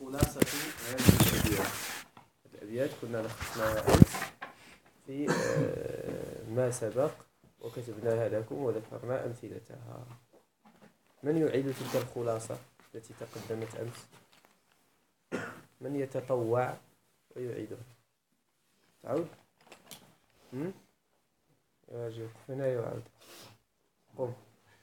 خلاصة هذه الأبيات كنا لخصناها أمس في ما سبق وكتبناها لكم وذكرنا أمثلتها. من يعيد تلك الخلاصة التي تقدمت أمس؟ من يتطوع ويعيدها؟ تعود؟ يجي وقف هنا يعود. قم.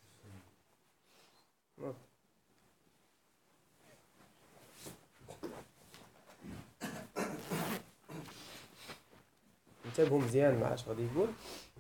انتبهوا مزيان مع اش غادي يقول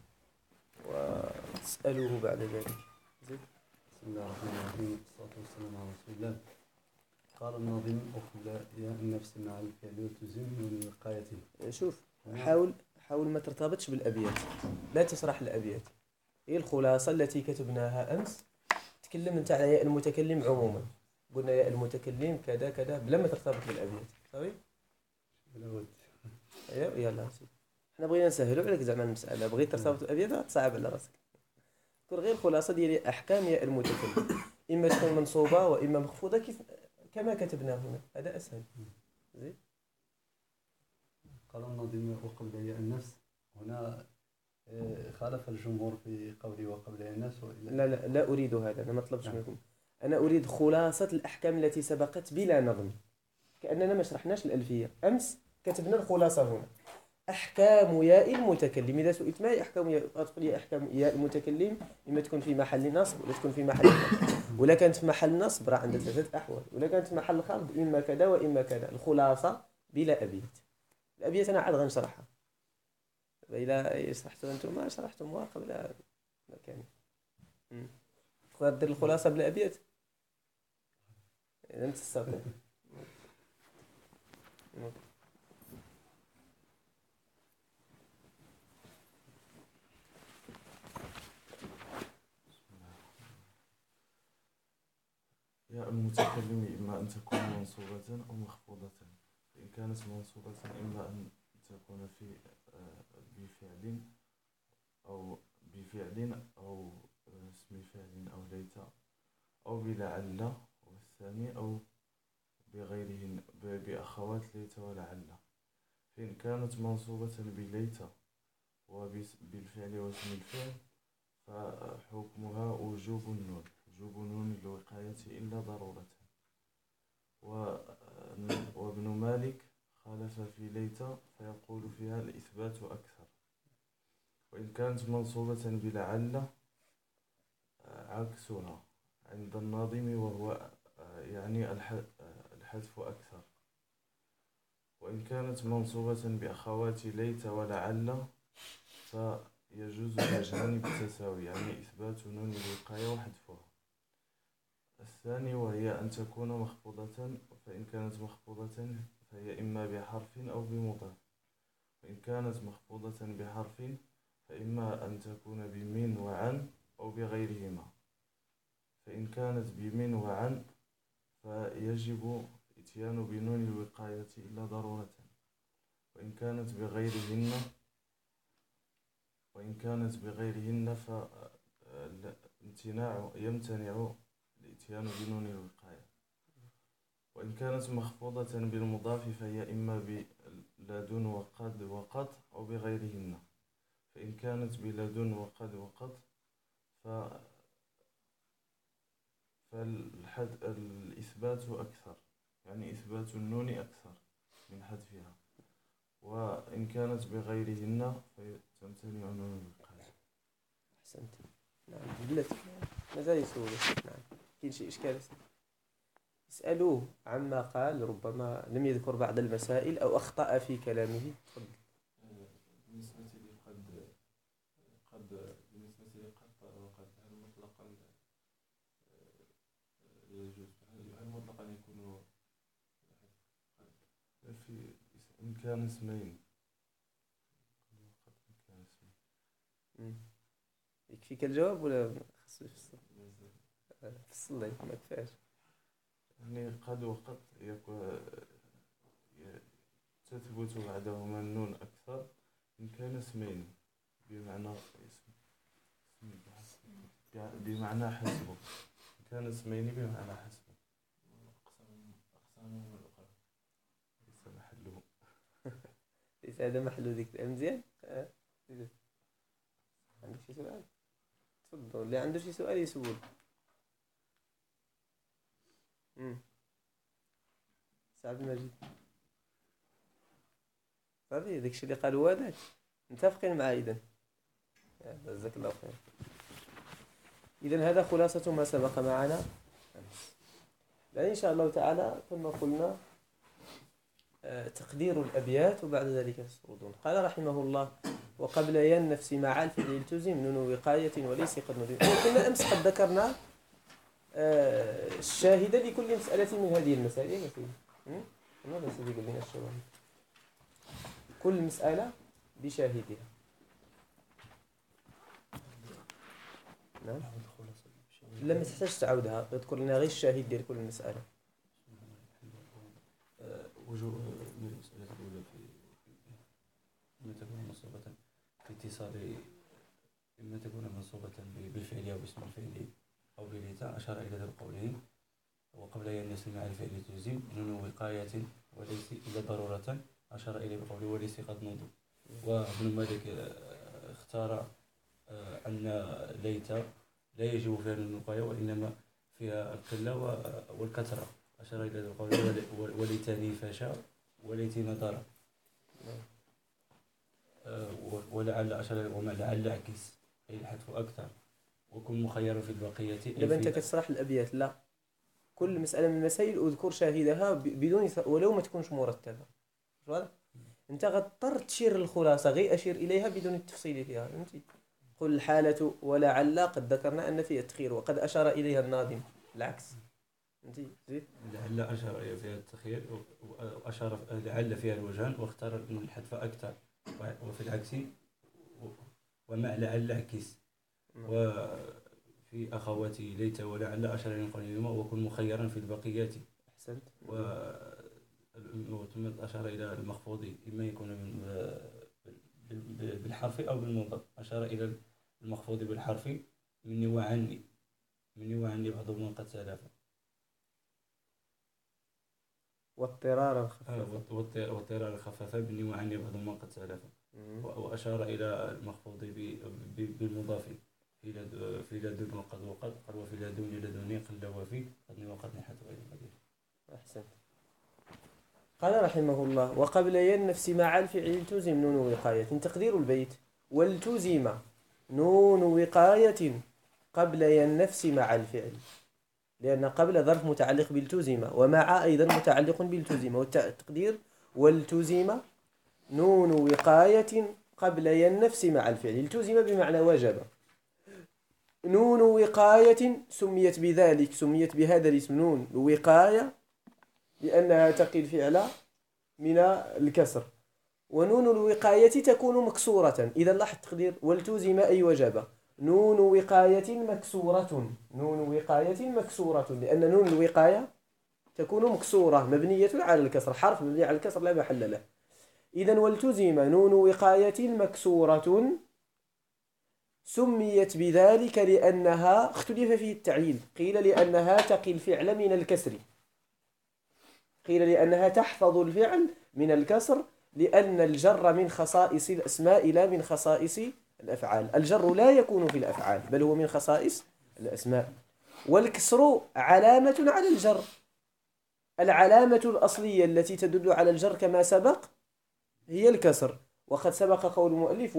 وتسألوه بعد ذلك. زيد. بسم الله الرحمن الرحيم والصلاة والسلام على رسول الله. قال الناظم: وقبل يا النفس مع الفعل وتزم من وقايته. شوف، حاول ما ترتبطش بالأبيات، لا تشرح الأبيات، هي الخلاصة التي كتبناها أمس. تكلم انت على ياء المتكلم عموما، قلنا ياء المتكلم كذا كذا بلا ما ترتبط بالأبيات. صافي بلا ود. يلا سيدي، حنا بغينا نسهلوا عليك زعما المسألة، بغيت ترتبط بالأبيات تصعب على راسك. كل غير الخلاصة ديال أحكام ياء المتكلم، إما تكون منصوبة وإما مخفوضة كما كتبنا هنا، هذا أسهل. زين. قال الناظم: وقبل يا النفس. هنا خالف الجمهور في قوله وقبل يا النفس. لا أريد هذا، أنا ما طلبتش منكم. أنا أريد خلاصة الأحكام التي سبقت بلا نظم، كأننا ما شرحناش الألفية أمس، كتبنا الخلاصة هنا. أحكام ياء المتكلم، إذا سئلت ما هي أحكام ياء تقول لي أحكام ياء المتكلم إما تكون في محل نصب ولا تكون في محل خفض، ولا كانت في محل نصب راه عندها ثلاثة أحوال، ولا كانت في محل خفض إما كذا وإما كذا. الخلاصة بلا أبيات. الأبيات أنا عاد غنشرحها، إذا شرحتوا أنتم ما شرحتم قبل ما كان. تقدر دير الخلاصة بلا أبيات إذا تستطيع. ياء المتكلم إما أن تكون منصوبة أو مخفوضة. فإن كانت منصوبة إما أن تكون بفعل أو اسم فعل أو ليت أو بلعل، والثاني أو بغيرهن بأخوات ليت ولعل. فإن كانت منصوبة بليت وبالفعل واسم الفعل فحكمها وجوب نون الوقاية إلا ضرورة. وابن مالك خالف في ليت فيقول فيها الإثبات أكثر. وإن كانت منصوبة بلعل عكسها عند الناظم، وهو يعني الحذف أكثر. وإن كانت منصوبة بأخوات ليت ولعل فيجوز وجهان بالتساوي، يعني إثبات نون الوقاية وحذفها. الثاني وهي أن تكون مخفوضة، فإن كانت مخفوضة فهي إما بحرف أو بمضاف. وإن كانت مخفوضة بحرف فإما أن تكون بمن وعن أو بغيرهما. فإن كانت بمن وعن فيجب إتيان بنون الوقاية إلا ضرورة. وإن كانت بغيرهن يمتنع الإتيان بنون الوقاية. وإن كانت مخفوضة بالمضاف فهي إما بلدن وقد وقد أو بغيرهن. فإن كانت بلدن وقد وقد فالإثبات أكثر، يعني إثبات النون أكثر من حذفها. وإن كانت بغيرهن فتمتنع نون الوقاية. أحسنت. نعم بلاتي مازال يسولك. نعم كاين شي إشكال اسألوه عما قال، ربما لم يذكر بعض المسائل أو أخطأ في كلامه. تفضل. بالنسبة لي قد وقد هل مطلقا يجوز؟ هل مطلقا يكون في إن كان اسمين؟ يكفيك الجواب ولا خصو يفصل؟ فصل لي ما كفاش. يعني قد وقد تثبت بعدهما النون أكثر إن كان اسمين بمعنى بمعنى حسب. إن كان اسمين بمعنى حسب. أقسام الأخرى ليس هذا محل ذكر. مزيان. عندك شي سؤال؟ تفضل، اللي عنده شي سؤال يسول. سعد المجيد صافي، داكشي اللي قال هو هذاك، متفقين معاه إذن. جزاك الله خير. إذن هذا خلاصة ما سبق معنا أمس. الآن إن شاء الله تعالى كما قلنا تقدير الأبيات وبعد ذلك السردون. قال رحمه الله: وقبل ين النفس مع الفعل التزم نون وقاية وليس قد ندم. كنا أمس قد ذكرنا الشاهدة لكل مسألة من هذه المسائل يا سيدي. ماذا سيدي قال لنا الشواهد؟ كل مسألة بشاهدها. نعم. لا ما تحتاج تعاودها، اذكر لنا غير الشاهد ديال كل مسألة. وجوه المسألة الأولى في إما تكون منصوبة في اتصال، إما تكون منصوبة بالفعل أو باسم الفعل أو بالإتاء، أشار إلى ذا القولين. وقبل أن يسمع الفعل تلزم نون وقاية وليس إلا ضرورة، أشار إلى بقوله وليس قد نض. وابن مالك اختار أن ليت لا يجب فيها الوقاية وإنما فيها القلة والكثرة، أشار إلى ذا القول وليتني فشا وليتني ضرب. ولعل أشار وما لعل عكس أي الحذف أكثر وكن مخيرا في البقية. دابا أنت كتشرح الأبيات، لا كل مسألة من المسائل أذكر شاهدها بدون ولو ما تكونش مرتبة. واضح؟ أنت غتضطر تشير للخلاصة، غير أشير إليها بدون التفصيل فيها. فهمتي؟ قل الحالة ولعل قد ذكرنا أن فيها التخير وقد أشار إليها الناظم العكس. فهمتي؟ زيد. لعل أشار فيها التخير وأشار لعل فيها الوجهان واختار الحذف أكثر، وفي العكس ومع لعل عكس. وفي أخواتي ليت ولعل أشار إلى قولهما وكن مخيرا في البقيات. أحسنت. ثم أشار إلى المخفوض إما يكون بالحرف أو بالمضاف. أشار إلى المخفوض بالحرف مني وعني بعض من قد سلف. واضطرارا خفافا مني وعني بعض من قد سلف. وأشار إلى المخفوض بالمضاف في لدن وقد قال وفي لدني قل وفي قدني وقدني حتى غير قدير. أحسنت. قال رحمه الله: وقبل ين نفس مع الفعل التزم نون وقاية. تقدير البيت: والتزم نون وقاية قبل ين نفس مع الفعل، لأن قبل ظرف متعلق بالتزم ومع أيضا متعلق بالتزم. والتقدير: والتزم نون وقاية قبل ين نفس مع الفعل. التزم بمعنى وجب. نون وقاية سميت بذلك، سميت بهذا الاسم نون وقاية لأنها تقي الفعل من الكسر، ونون الوقاية تكون مكسورة. إذا لاحظ تقدير: والتزم أي وجب نون وقاية مكسورة. نون وقاية مكسورة لأن نون الوقاية تكون مكسورة مبنية على الكسر، حرف مبني على الكسر لا محل له. إذا والتزم نون وقاية مكسورة سميت بذلك لأنها اختلف فيه التعليل. قيل لأنها تقي الفعل من الكسر، قيل لأنها تحفظ الفعل من الكسر، لأن الجر من خصائص الأسماء لا من خصائص الأفعال. الجر لا يكون في الأفعال بل هو من خصائص الأسماء. والكسر علامة على الجر. العلامة الأصلية التي تدل على الجر كما سبق هي الكسر، وقد سبق قول المؤلف: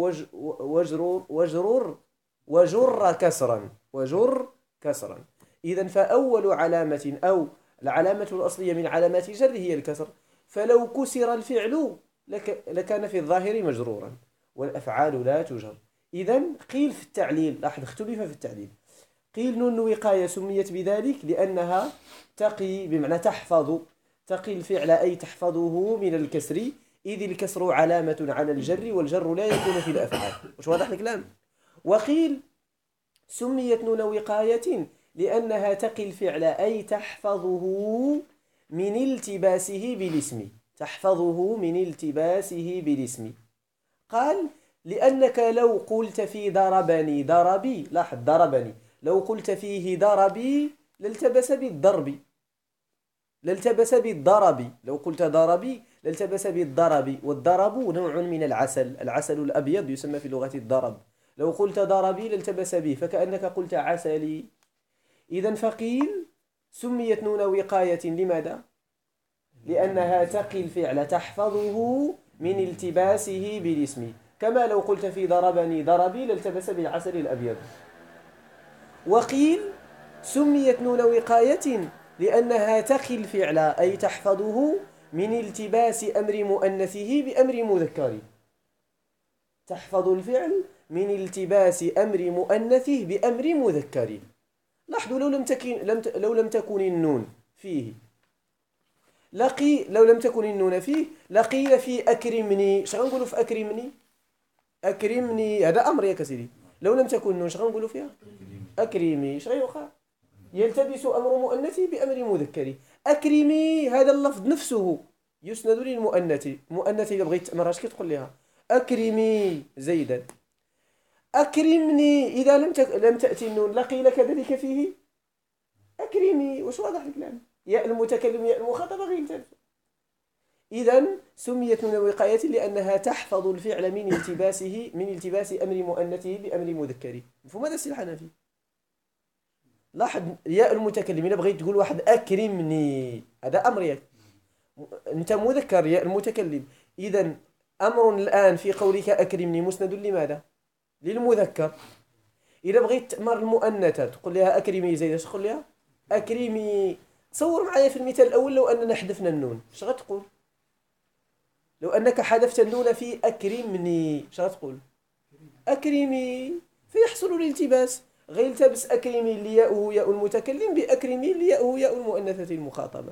وجر كسرا. إذن فأول علامة أو العلامة الأصلية من علامات الجر هي الكسر، فلو كسر الفعل لكان في الظاهر مجرورا، والأفعال لا تجر. إذن قيل في التعليل، لاحظ اختلف في التعليل، قيل نون وقاية سميت بذلك لأنها تقي بمعنى تحفظ، تقي الفعل أي تحفظه من الكسر، إذ الكسر علامة على الجر والجر لا يكون في الأفعال. وش واضح الكلام؟ وقيل سميت نون وقاية لأنها تقي الفعل أي تحفظه من التباسه بالاسم، تحفظه من التباسه بالاسم. قال: لأنك لو قلت في ضربني ضربي، لاحظ ضربني، لو قلت فيه ضربي لالتبس بالضرب، لالتبس بالضرب. لو قلت ضربي لالتبس بالضرب، والضرب نوع من العسل، العسل الأبيض يسمى في اللغة الضرب. لو قلت ضربي لالتبس به، فكأنك قلت عسلي. إذا فقيل سميت نون وقاية لماذا؟ لأنها تقي الفعل تحفظه من التباسه بالاسم، كما لو قلت في ضربني ضربي لالتبس بالعسل الأبيض. وقيل سميت نون وقاية لأنها تقي الفعل أي تحفظه من التباس أمر مؤنثه بأمر مذكره، تحفظ الفعل من التباس أمر مؤنثه بأمر مذكره. لاحظوا لو لم تكن النون فيه لو لم تكن النون فيه لقيل في أكرمني. شغل نقولوا في أكرمني؟ أكرمني هذا أمر يا كسيدي. لو لم تكن النون شغل نقولوا فيها؟ أكرمي. شغل يوقع؟ يلتبس أمر مؤنثي بأمر مذكري. أكرمي هذا اللفظ نفسه يسند للمؤنث. مؤنث إذا بغيت تأمرها اش كتقول لها؟ أكرمي زيدا. أكرمني إذا لم تأتي النون لقيل كذلك فيه أكرمي. وش واضح الكلام؟ يا المتكلم يا المخاطب غير يلتبس. إذا سميت نون وقاية لأنها تحفظ الفعل من التباس أمر مؤنثه بأمر مذكره. مفهوم هذا السي الحنفي؟ لاحظ يا المتكلم إذا بغيت تقول واحد أكرمني هذا أمر ياك أنت مذكر يا المتكلم. إذا أمر الآن في قولك أكرمني مسند لماذا؟ للمذكر. إذا بغيت تأمر المؤنثة تقول لها أكرمي زيد اش تقول لها؟ أكرمي. تصور معايا في المثال الأول لو أننا حذفنا النون اش غتقول؟ لو أنك حذفت النون في أكرمني اش غتقول؟ أكرمي. فيحصل الالتباس. غير التبس أكرمي اللي ياؤه ياء المتكلم بأكرمي اللي ياؤه ياء المؤنثة المخاطبة.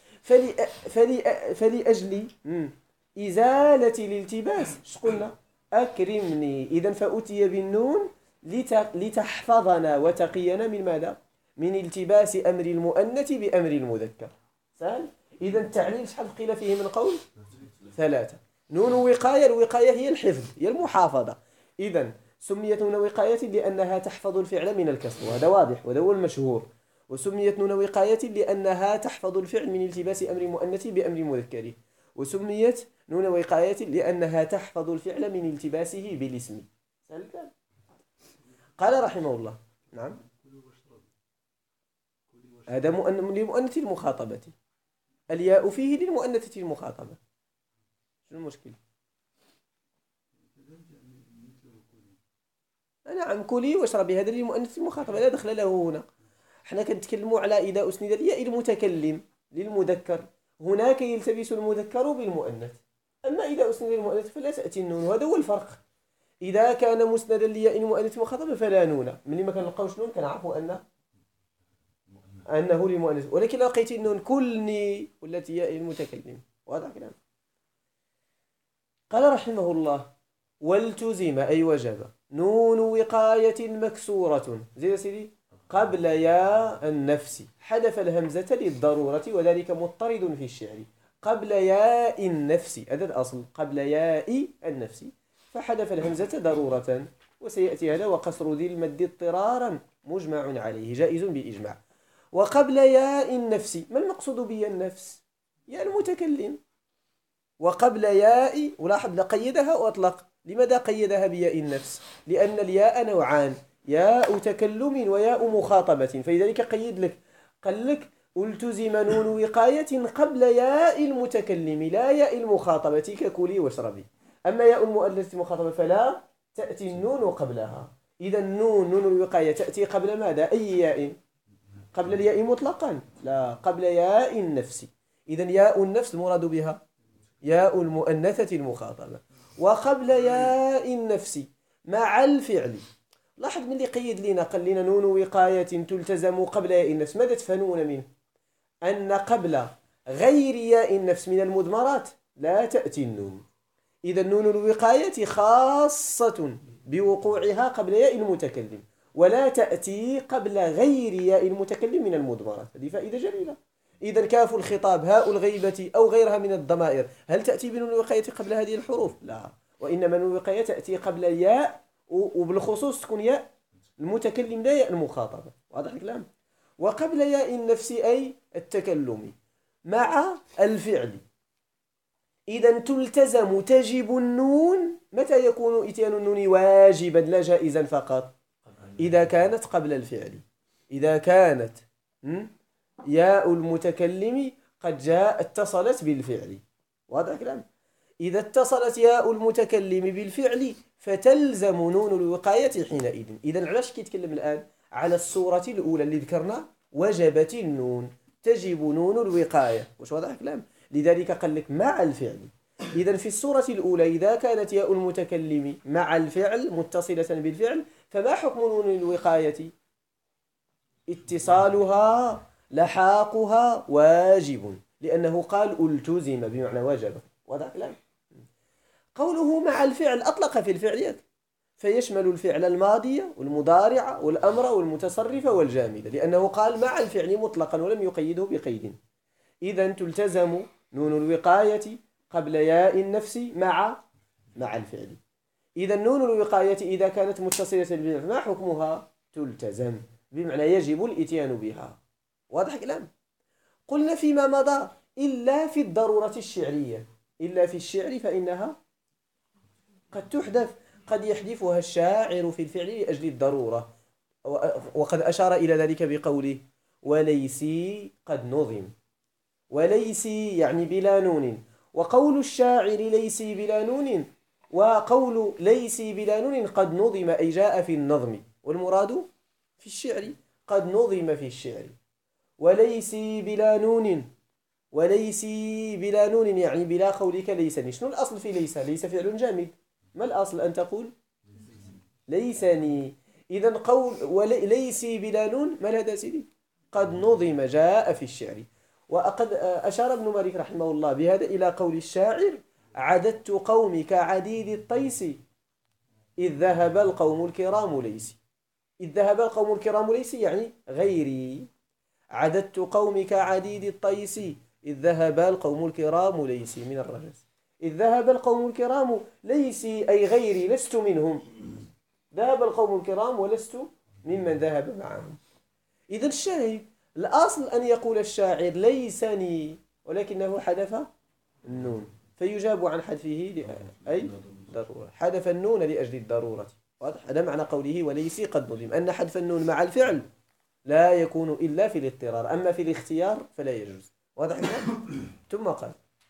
فلأجل إزالة الالتباس اش قلنا؟ أكرمني. إذن فأتي بالنون لتحفظنا وتقينا من ماذا؟ من التباس أمر المؤنث بأمر المذكر. سهل؟ إذن التعليل شحال قيل فيه من قول؟ 3. نون وقاية. الوقاية هي الحفظ هي المحافظة. إذن سميت نون وقاية لأنها تحفظ الفعل من الكسر وهذا واضح وهذا هو المشهور. وسميت نون وقاية لأنها تحفظ الفعل من التباس أمر مؤنث بأمر مذكره. وسميت نون وقاية لأنها تحفظ الفعل من التباسه بالاسم. قال رحمه الله نعم هذا لمؤنث المخاطبة. الياء فيه للمؤنثة المخاطبة. شو المشكلة؟ نعم كلي واشربي هذا للمؤنث المخاطبة لا دخل له هنا. احنا كنتكلموا على إذا أسند الياء المتكلم للمذكر هناك يلتبس المذكر بالمؤنث. أما إذا أسند للمؤنث فلا تأتي النون وهذا هو الفرق. إذا كان مسندا لياء المؤنث المخاطبة فلا نون. ملي ما كنلقاوش نون كنعرفوا أنه للمؤنث. ولكن لقيت النون كلني ولات ياء المتكلم. واضح كلام؟ قال رحمه الله والتزم أي وجب نون وقاية مكسورة زيد سيدي قبل ياء النفس حذف الهمزة للضرورة وذلك مضطرد في الشعر. قبل ياء النفس هذا الأصل قبل ياء النفس فحذف الهمزة ضرورة. وسيأتي هذا وقصر ذي المد اضطرارا مجمع عليه جائز بإجماع. وقبل ياء النفس ما المقصود بياء النفس؟ ياء المتكلم. وقبل ياء ولاحظ قيدها وأطلق. لماذا قيدها بياء النفس؟ لأن الياء نوعان ياء تكلم وياء مخاطبة. فلذلك قيد لك قال لك التزم نون وقاية قبل ياء المتكلم لا ياء المخاطبة ككلي واشربي. أما ياء المؤنث المخاطبة فلا تأتي النون قبلها. إذا نون الوقاية تأتي قبل ماذا؟ أي ياء؟ قبل الياء مطلقا؟ لا قبل ياء النفس. إذا ياء النفس المراد بها ياء المؤنثة المخاطبة. وقبل ياء النفس مع الفعل. لاحظ من اللي قيد لنا قال لنا نون وقاية تلتزم قبل ياء النفس. ماذا تفهمون منه؟ أن قبل غير ياء النفس من المضمرات لا تأتي النون. إذا نون الوقاية خاصة بوقوعها قبل ياء المتكلم ولا تأتي قبل غير ياء المتكلم من المضمرات. هذه فائدة جميلة. إذا كاف الخطاب هاء الغيبة أو غيرها من الضمائر هل تأتي بنون الوقاية قبل هذه الحروف؟ لا. وإنما نون الوقاية تأتي قبل الياء وبالخصوص تكون ياء المتكلم لا ياء المخاطبة. واضح الكلام؟ وقبل ياء النفس أي التكلم مع الفعل. إذا تلتزم تجب النون. متى يكون إتيان النون واجبا لا جائزا فقط؟ إذا كانت قبل الفعل. إذا كانت ياء المتكلم قد اتصلت بالفعل. واضح الكلام؟ إذا اتصلت ياء المتكلم بالفعل فتلزم نون الوقاية حينئذ. إذا علاش كيتكلم الآن على الصورة الأولى اللي ذكرنا؟ وجبت النون، تجب نون الوقاية. واش واضح الكلام؟ لذلك قال لك مع الفعل. إذا في الصورة الأولى إذا كانت ياء المتكلم مع الفعل متصلة بالفعل فما حكم نون الوقاية؟ اتصالها لحاقها واجب، لأنه قال التزم بمعنى وجب. واضح الكلام؟ قوله مع الفعل أطلق في الفعل فيشمل الفعل الماضي والمضارع والأمر والمتصرف والجامد، لأنه قال مع الفعل مطلقا ولم يقيده بقيد. إذا تلتزم نون الوقاية قبل ياء النفس مع الفعل. إذا نون الوقاية إذا كانت متصلة بالفعل ما حكمها؟ تلتزم بمعنى يجب الإتيان بها. واضح الكلام؟ قلنا فيما مضى إلا في الضرورة الشعرية، إلا في الشعر فإنها قد تحدث، قد يحذفها الشاعر في الفعل لأجل الضرورة، وقد أشار إلى ذلك بقوله وليسي قد نظم. وليسي يعني بلا نون، وقول الشاعر ليسي بلا نون وقول ليسي بلا نون قد نظم أي جاء في النظم، والمراد في الشعر قد نظم في الشعر. وليسي بلا نون، وليسي بلا نون يعني بلا قولك ليسني. شنو الأصل في ليس؟ ليس فعل جامد، ما الأصل أن تقول ليسني؟ إذا قول وليسي بلا نون ما هذا سيدي؟ قد نظم جاء في الشعر. وقد أشار ابن مالك رحمه الله بهذا إلى قول الشاعر عددت قومي كعديد الطيس إذ ذهب القوم الكرام ليسي. إذ ذهب القوم الكرام ليسي يعني غيري. عددت قومي كعديد الطيس إذ ذهب القوم الكرام ليسي من الرجس. إذ ذهب القوم الكرام ليسي أي غيري لست منهم. ذهب القوم الكرام ولست ممن ذهب معهم. إذا الشاهد الأصل أن يقول الشاعر ليسني، ولكنه حذف النون فيجاب عن حذفه أي ضرورة، حذف النون لأجل الضرورة. واضح؟ هذا معنى قوله وليسي قد نظم، أن حذف النون مع الفعل لا يكون إلا في الاضطرار، أما في الاختيار فلا يجوز. واضح؟ ثم قال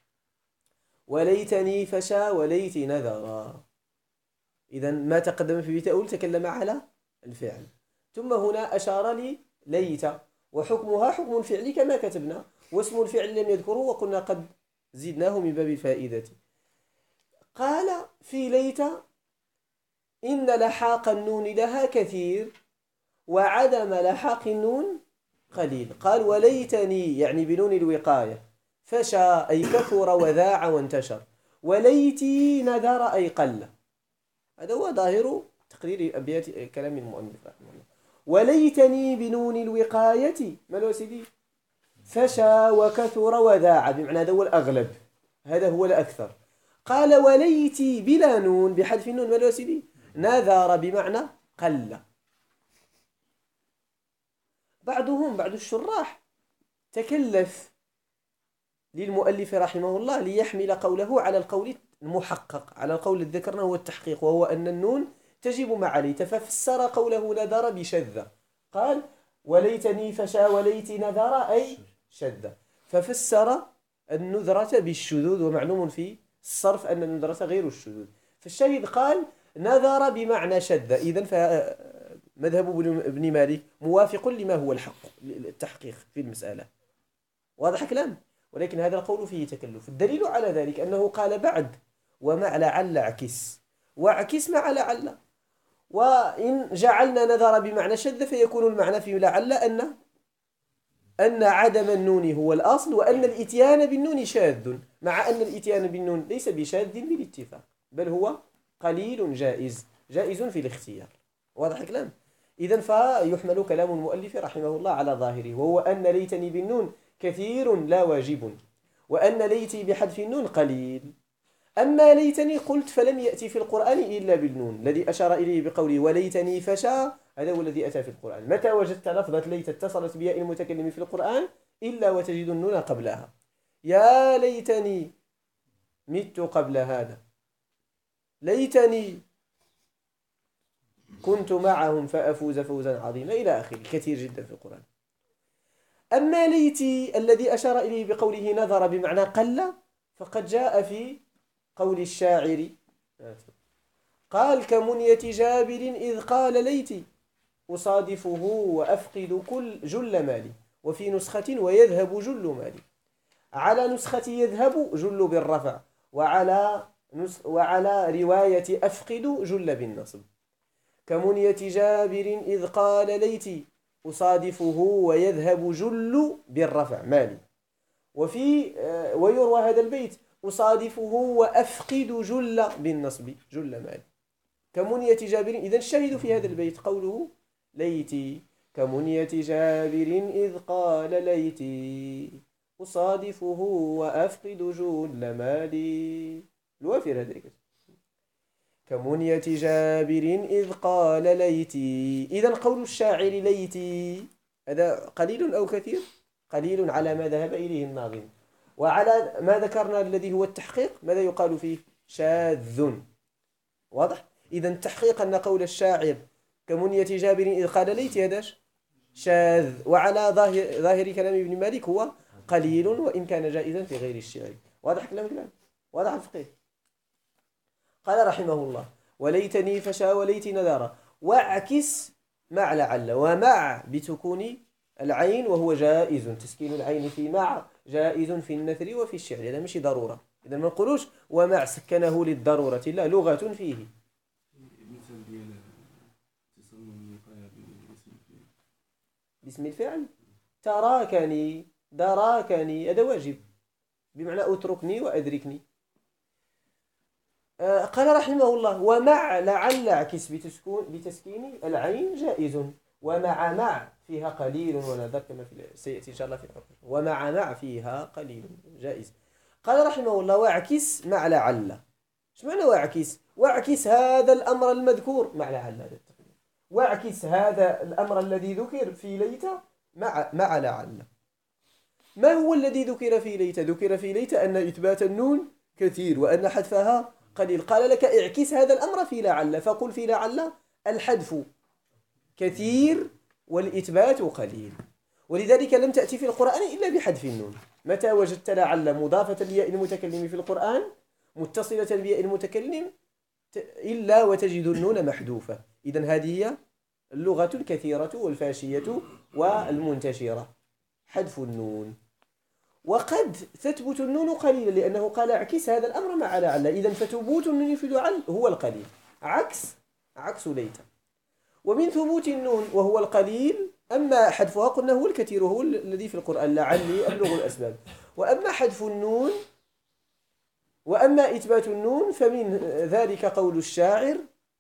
وليتني فشا وليتي نذرا. إذا ما تقدم في تأول تكلم على الفعل، ثم هنا أشار لي ليت وحكمها حكم الفعل كما كتبنا، واسم الفعل لم يذكره وقلنا قد زدناه من باب الفائدة. قال في ليت إن لحاق النون لها كثير وعدم لحاق النون قليل. قال وليتني يعني بنون الوقاية، فشا أي كثر وذاع وانتشر، وليتي نذر أي قل. هذا هو ظاهر تقرير أبيات كلام المؤلف رحمه الله. وليتني بنون الوقاية ما لو سيدي؟ فشا وكثر وذاع، بمعنى هذا هو الأغلب، هذا هو الأكثر. قال وليتي بلا نون بحذف النون ما لو سيدي؟ نذر بمعنى قل. بعض الشراح تكلف للمؤلف رحمه الله ليحمل قوله على القول المحقق، على القول الذي ذكرناه هو التحقيق، وهو أن النون تجب مع ليت، ففسر قوله نذر بشذة. قال وليتني فشا وليتي نذر أي شذة، ففسر النذرة بالشذوذ، ومعلوم في الصرف أن النذرة غير الشذوذ. فالشاهد قال نذر بمعنى شذة. إذن فمذهب ابن مالك موافق لما هو الحق التحقيق في المسألة. واضح كلام؟ ولكن هذا القول فيه تكلف. الدليل على ذلك أنه قال بعد ومع لعل اعكس، واعكس مع لعل. وإن جعلنا نذر بمعنى شذ فيكون المعنى في لعل أن عدم النون هو الأصل، وأن الإتيان بالنون شاذ، مع أن الإتيان بالنون ليس بشاذ بالاتفاق، بل هو قليل جائز في الاختيار. واضح الكلام؟ إذن فيحمل كلام المؤلف رحمه الله على ظاهره، وهو أن ليتني بالنون كثير لا واجب، وأن ليتي بحذف النون قليل. أما ليتني قلت فلم يأتي في القرآن إلا بالنون الذي أشار إليه بقوله وليتني فشا، هذا هو الذي أتى في القرآن. متى وجدت لفظة ليت اتصلت بياء المتكلم في القرآن إلا وتجد النون قبلها. يا ليتني مت قبل هذا، ليتني كنت معهم فأفوز فوزا عظيما، إلى آخره، كثير جدا في القرآن. أما ليتي الذي أشار إليه بقوله نظر بمعنى قل، فقد جاء في قول الشاعر قال كمنية جابر إذ قال ليتي أصادفه وأفقد كل جل مالي، وفي نسخة ويذهب جل مالي. على نسخة يذهب جل بالرفع، وعلى رواية أفقد جل بالنصب. كمنية جابر إذ قال ليتي أصادفه ويذهب جل بالرفع مالي، ويروى هذا البيت أصادفه وأفقد جل بالنصب جل مالي. كمنية جابر، إذن الشاهد في هذا البيت قوله ليتي كمنية جابر إذ قال ليتي أصادفه وأفقد جل مالي. الوافر هذا كمنية جابر إذ قال ليتي. إذن قول الشاعر ليتي هذا قليل أو كثير؟ قليل على ما ذهب إليه الناظم، وعلى ما ذكرنا الذي هو التحقيق ماذا يقال فيه؟ شاذ. واضح؟ إذن التحقيق أن قول الشاعر كمنية جابر إذ قال ليتي هذا شاذ، وعلى ظاهر كلام ابن مالك هو قليل وإن كان جائزا في غير الشعر. واضح كلام؟ واضح الفقيه. قال رحمه الله وليتني فشا وليت نذارا، واعكس مع لعل، ومع بتكون العين وهو جائز، تسكين العين في مع جائز في النثر وفي الشعر، هذا ماشي ضرورة. إذا ما نقولوش ومع سكنه للضرورة، لا، لغة فيه. باسم الفعل تراكني دراكني، هذا واجب بمعنى اتركني وأدركني. قال رحمه الله ومع لعل اعكس بتسكين العين جائز، ومع فيها قليل ونذر كما سيأتي إن شاء الله في الحكم، ومع فيها قليل جائز. قال رحمه الله واعكس مع لعل. ايش معنى واعكس؟ واعكس هذا الأمر المذكور مع لعل، واعكس هذا الأمر الذي ذكر في ليت مع لعل. ما هو الذي ذكر في ليت؟ ذكر في ليت أن إثبات النون كثير وأن حذفها قليل. قال لك اعكس هذا الأمر في لعل، فقل في لعل الحذف كثير والإثبات قليل، ولذلك لم تأتي في القرآن إلا بحذف النون. متى وجدت لعل مضافة لياء المتكلم في القرآن متصلة بياء المتكلم إلا وتجد النون محذوفة. إذن هذه هي اللغة الكثيرة والفاشية والمنتشرة، حذف النون. وقد تثبت النون قليلا لأنه قال اعكس هذا الأمر مع لعل، إذن فثبوت النون في لعل هو القليل، عكس ليت. ومن ثبوت النون وهو القليل، أما حذفها قلنا هو الكثير وهو الذي في القرآن لعلي أبلغ الأسباب. وأما حذف النون وأما إثبات النون فمن ذلك قول الشاعر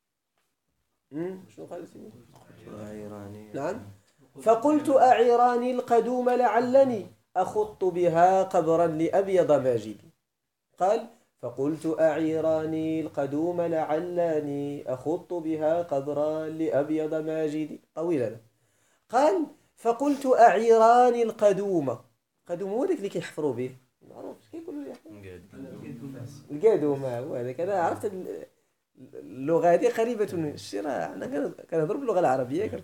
شنو قال سيدي؟ نعم فقلت أعيراني القدوم لعلني أخط بها قبرا لأبيض ماجدي. قال فقلت أعيراني القدوم لعلني أخط بها قبرا لأبيض ماجدي، طويلا. قال فقلت أعيراني القدوم، قدوم هو ذاك اللي كيحفروا به، معروف اش كيقولوا له القدوم، هو هذاك. انا عرفت اللغه هذه قريبه من الشيء، انا كنهضر باللغه العربيه.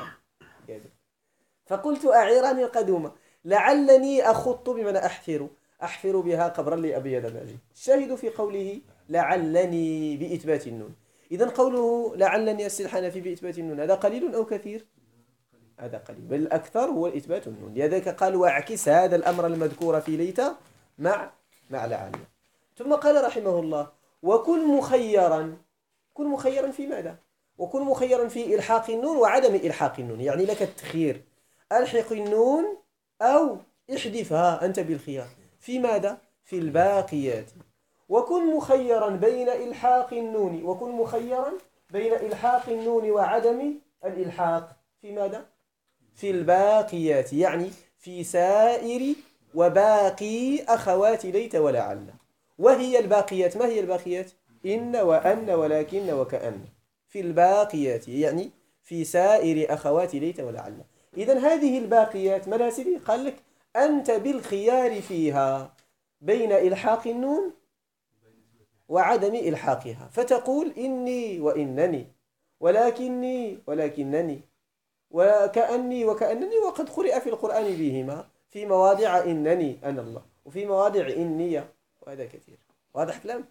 فقلت أعيراني القدوم لعلني أخط بمعنى أحفر بها قبرا لأبيض ماجد. الشاهد في قوله لعلني بإثبات النون. إذن قوله لعلني السلحان في بإثبات النون هذا قليل أو كثير؟ هذا قليل، بل الأكثر هو إثبات النون. لذلك قال واعكس هذا الأمر المذكور في ليت مع لعل. ثم قال رحمه الله وكن مخيرا في ماذا؟ وكن مخيرا في إلحاق النون وعدم إلحاق النون، يعني لك التخيير، ألحق النون أو احذفها، أنت بالخيار. في ماذا؟ في الباقيات. وكن مخيرا بين إلحاق النون وعدم الإلحاق. في ماذا؟ في الباقيات، يعني في سائر وباقي أخوات ليت ولعل. وهي الباقيات، ما هي الباقيات؟ إن وأن ولكن وكأن. في الباقيات يعني في سائر أخوات ليت ولعل. إذن هذه الباقيات ما لها سيدي؟ قال لك أنت بالخيار فيها بين إلحاق النون وعدم إلحاقها، فتقول إني وإنني، ولكني ولكنني، وكأني وكأنني، وقد قرئ في القرآن بهما في مواضع إنني أنا الله، وفي مواضع إني، وهذا كثير. واضح كلام؟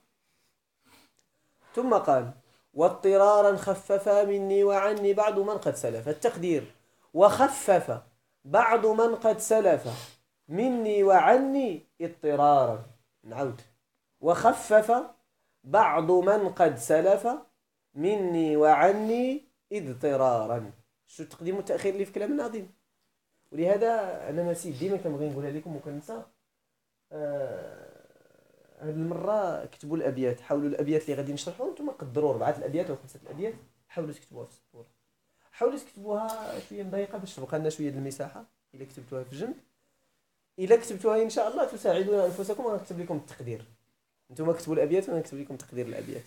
ثم قال واضطرارا خففا مني وعني بعض من قد سلف. التقدير وخفف بعض من قد سلف مني وعني اضطرارا. نعود وخفف بعض من قد سلف مني وعني اضطرارا. شو التقديم والتأخير اللي في كلام الناظم؟ ولهذا أنا نسيت ديما كنبغي نقولها لكم وكنسى. هذه المرة كتبوا الأبيات، حاولوا الأبيات اللي غادي نشرحهم نتوما قدروا 4 الأبيات أو 5 الأبيات، حاولوا تكتبوها في السطور، حاولوا تكتبوها شوية مضيقة باش تبقى لنا شوية المساحة. إلا كتبتوها في جنب، إلا كتبتوها إن شاء الله تساعدون أنفسكم، ونكتب لكم التقدير. نتوما كتبوا الأبيات وأنا نكتب لكم تقدير الأبيات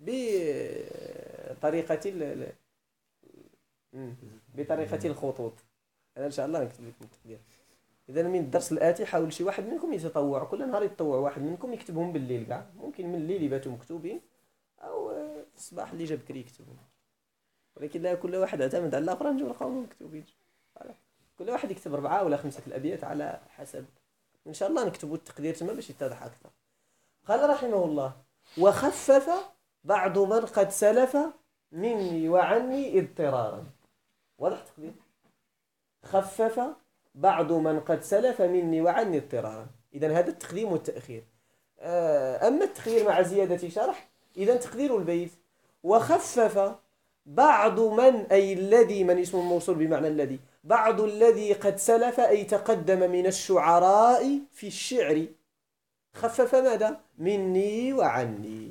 بطريقة الخطوط. أنا إن شاء الله نكتب لكم التقدير. إذا من الدرس الآتي حاول شي واحد منكم يتطوع، كل نهار يتطوع واحد منكم يكتبهم بالليل كاع، ممكن من الليل يباتوا مكتوبين، أو في الصباح اللي جا بكري يكتبهم. ولكن لا كل واحد اعتمد على الآخر نجيو نلقاوهم مكتوبين. كل واحد يكتب 4 ولا 5 الأبيات على حسب. إن شاء الله نكتبوا التقدير تما باش يتضح أكثر. قال رحمه الله وخفف بعض من قد سلف مني وعني اضطرارا. واضح التقدير؟ خفف بعض من قد سلف مني وعني اضطرارا. إذا هذا التقديم والتأخير. أما التخيير مع زيادة شرح، إذا تقدير البيت وخفف بعض من، أي الذي، من اسم موصول بمعنى الذي، بعض الذي قد سلف أي تقدم من الشعراء في الشعر. خفف ماذا؟ مني وعني.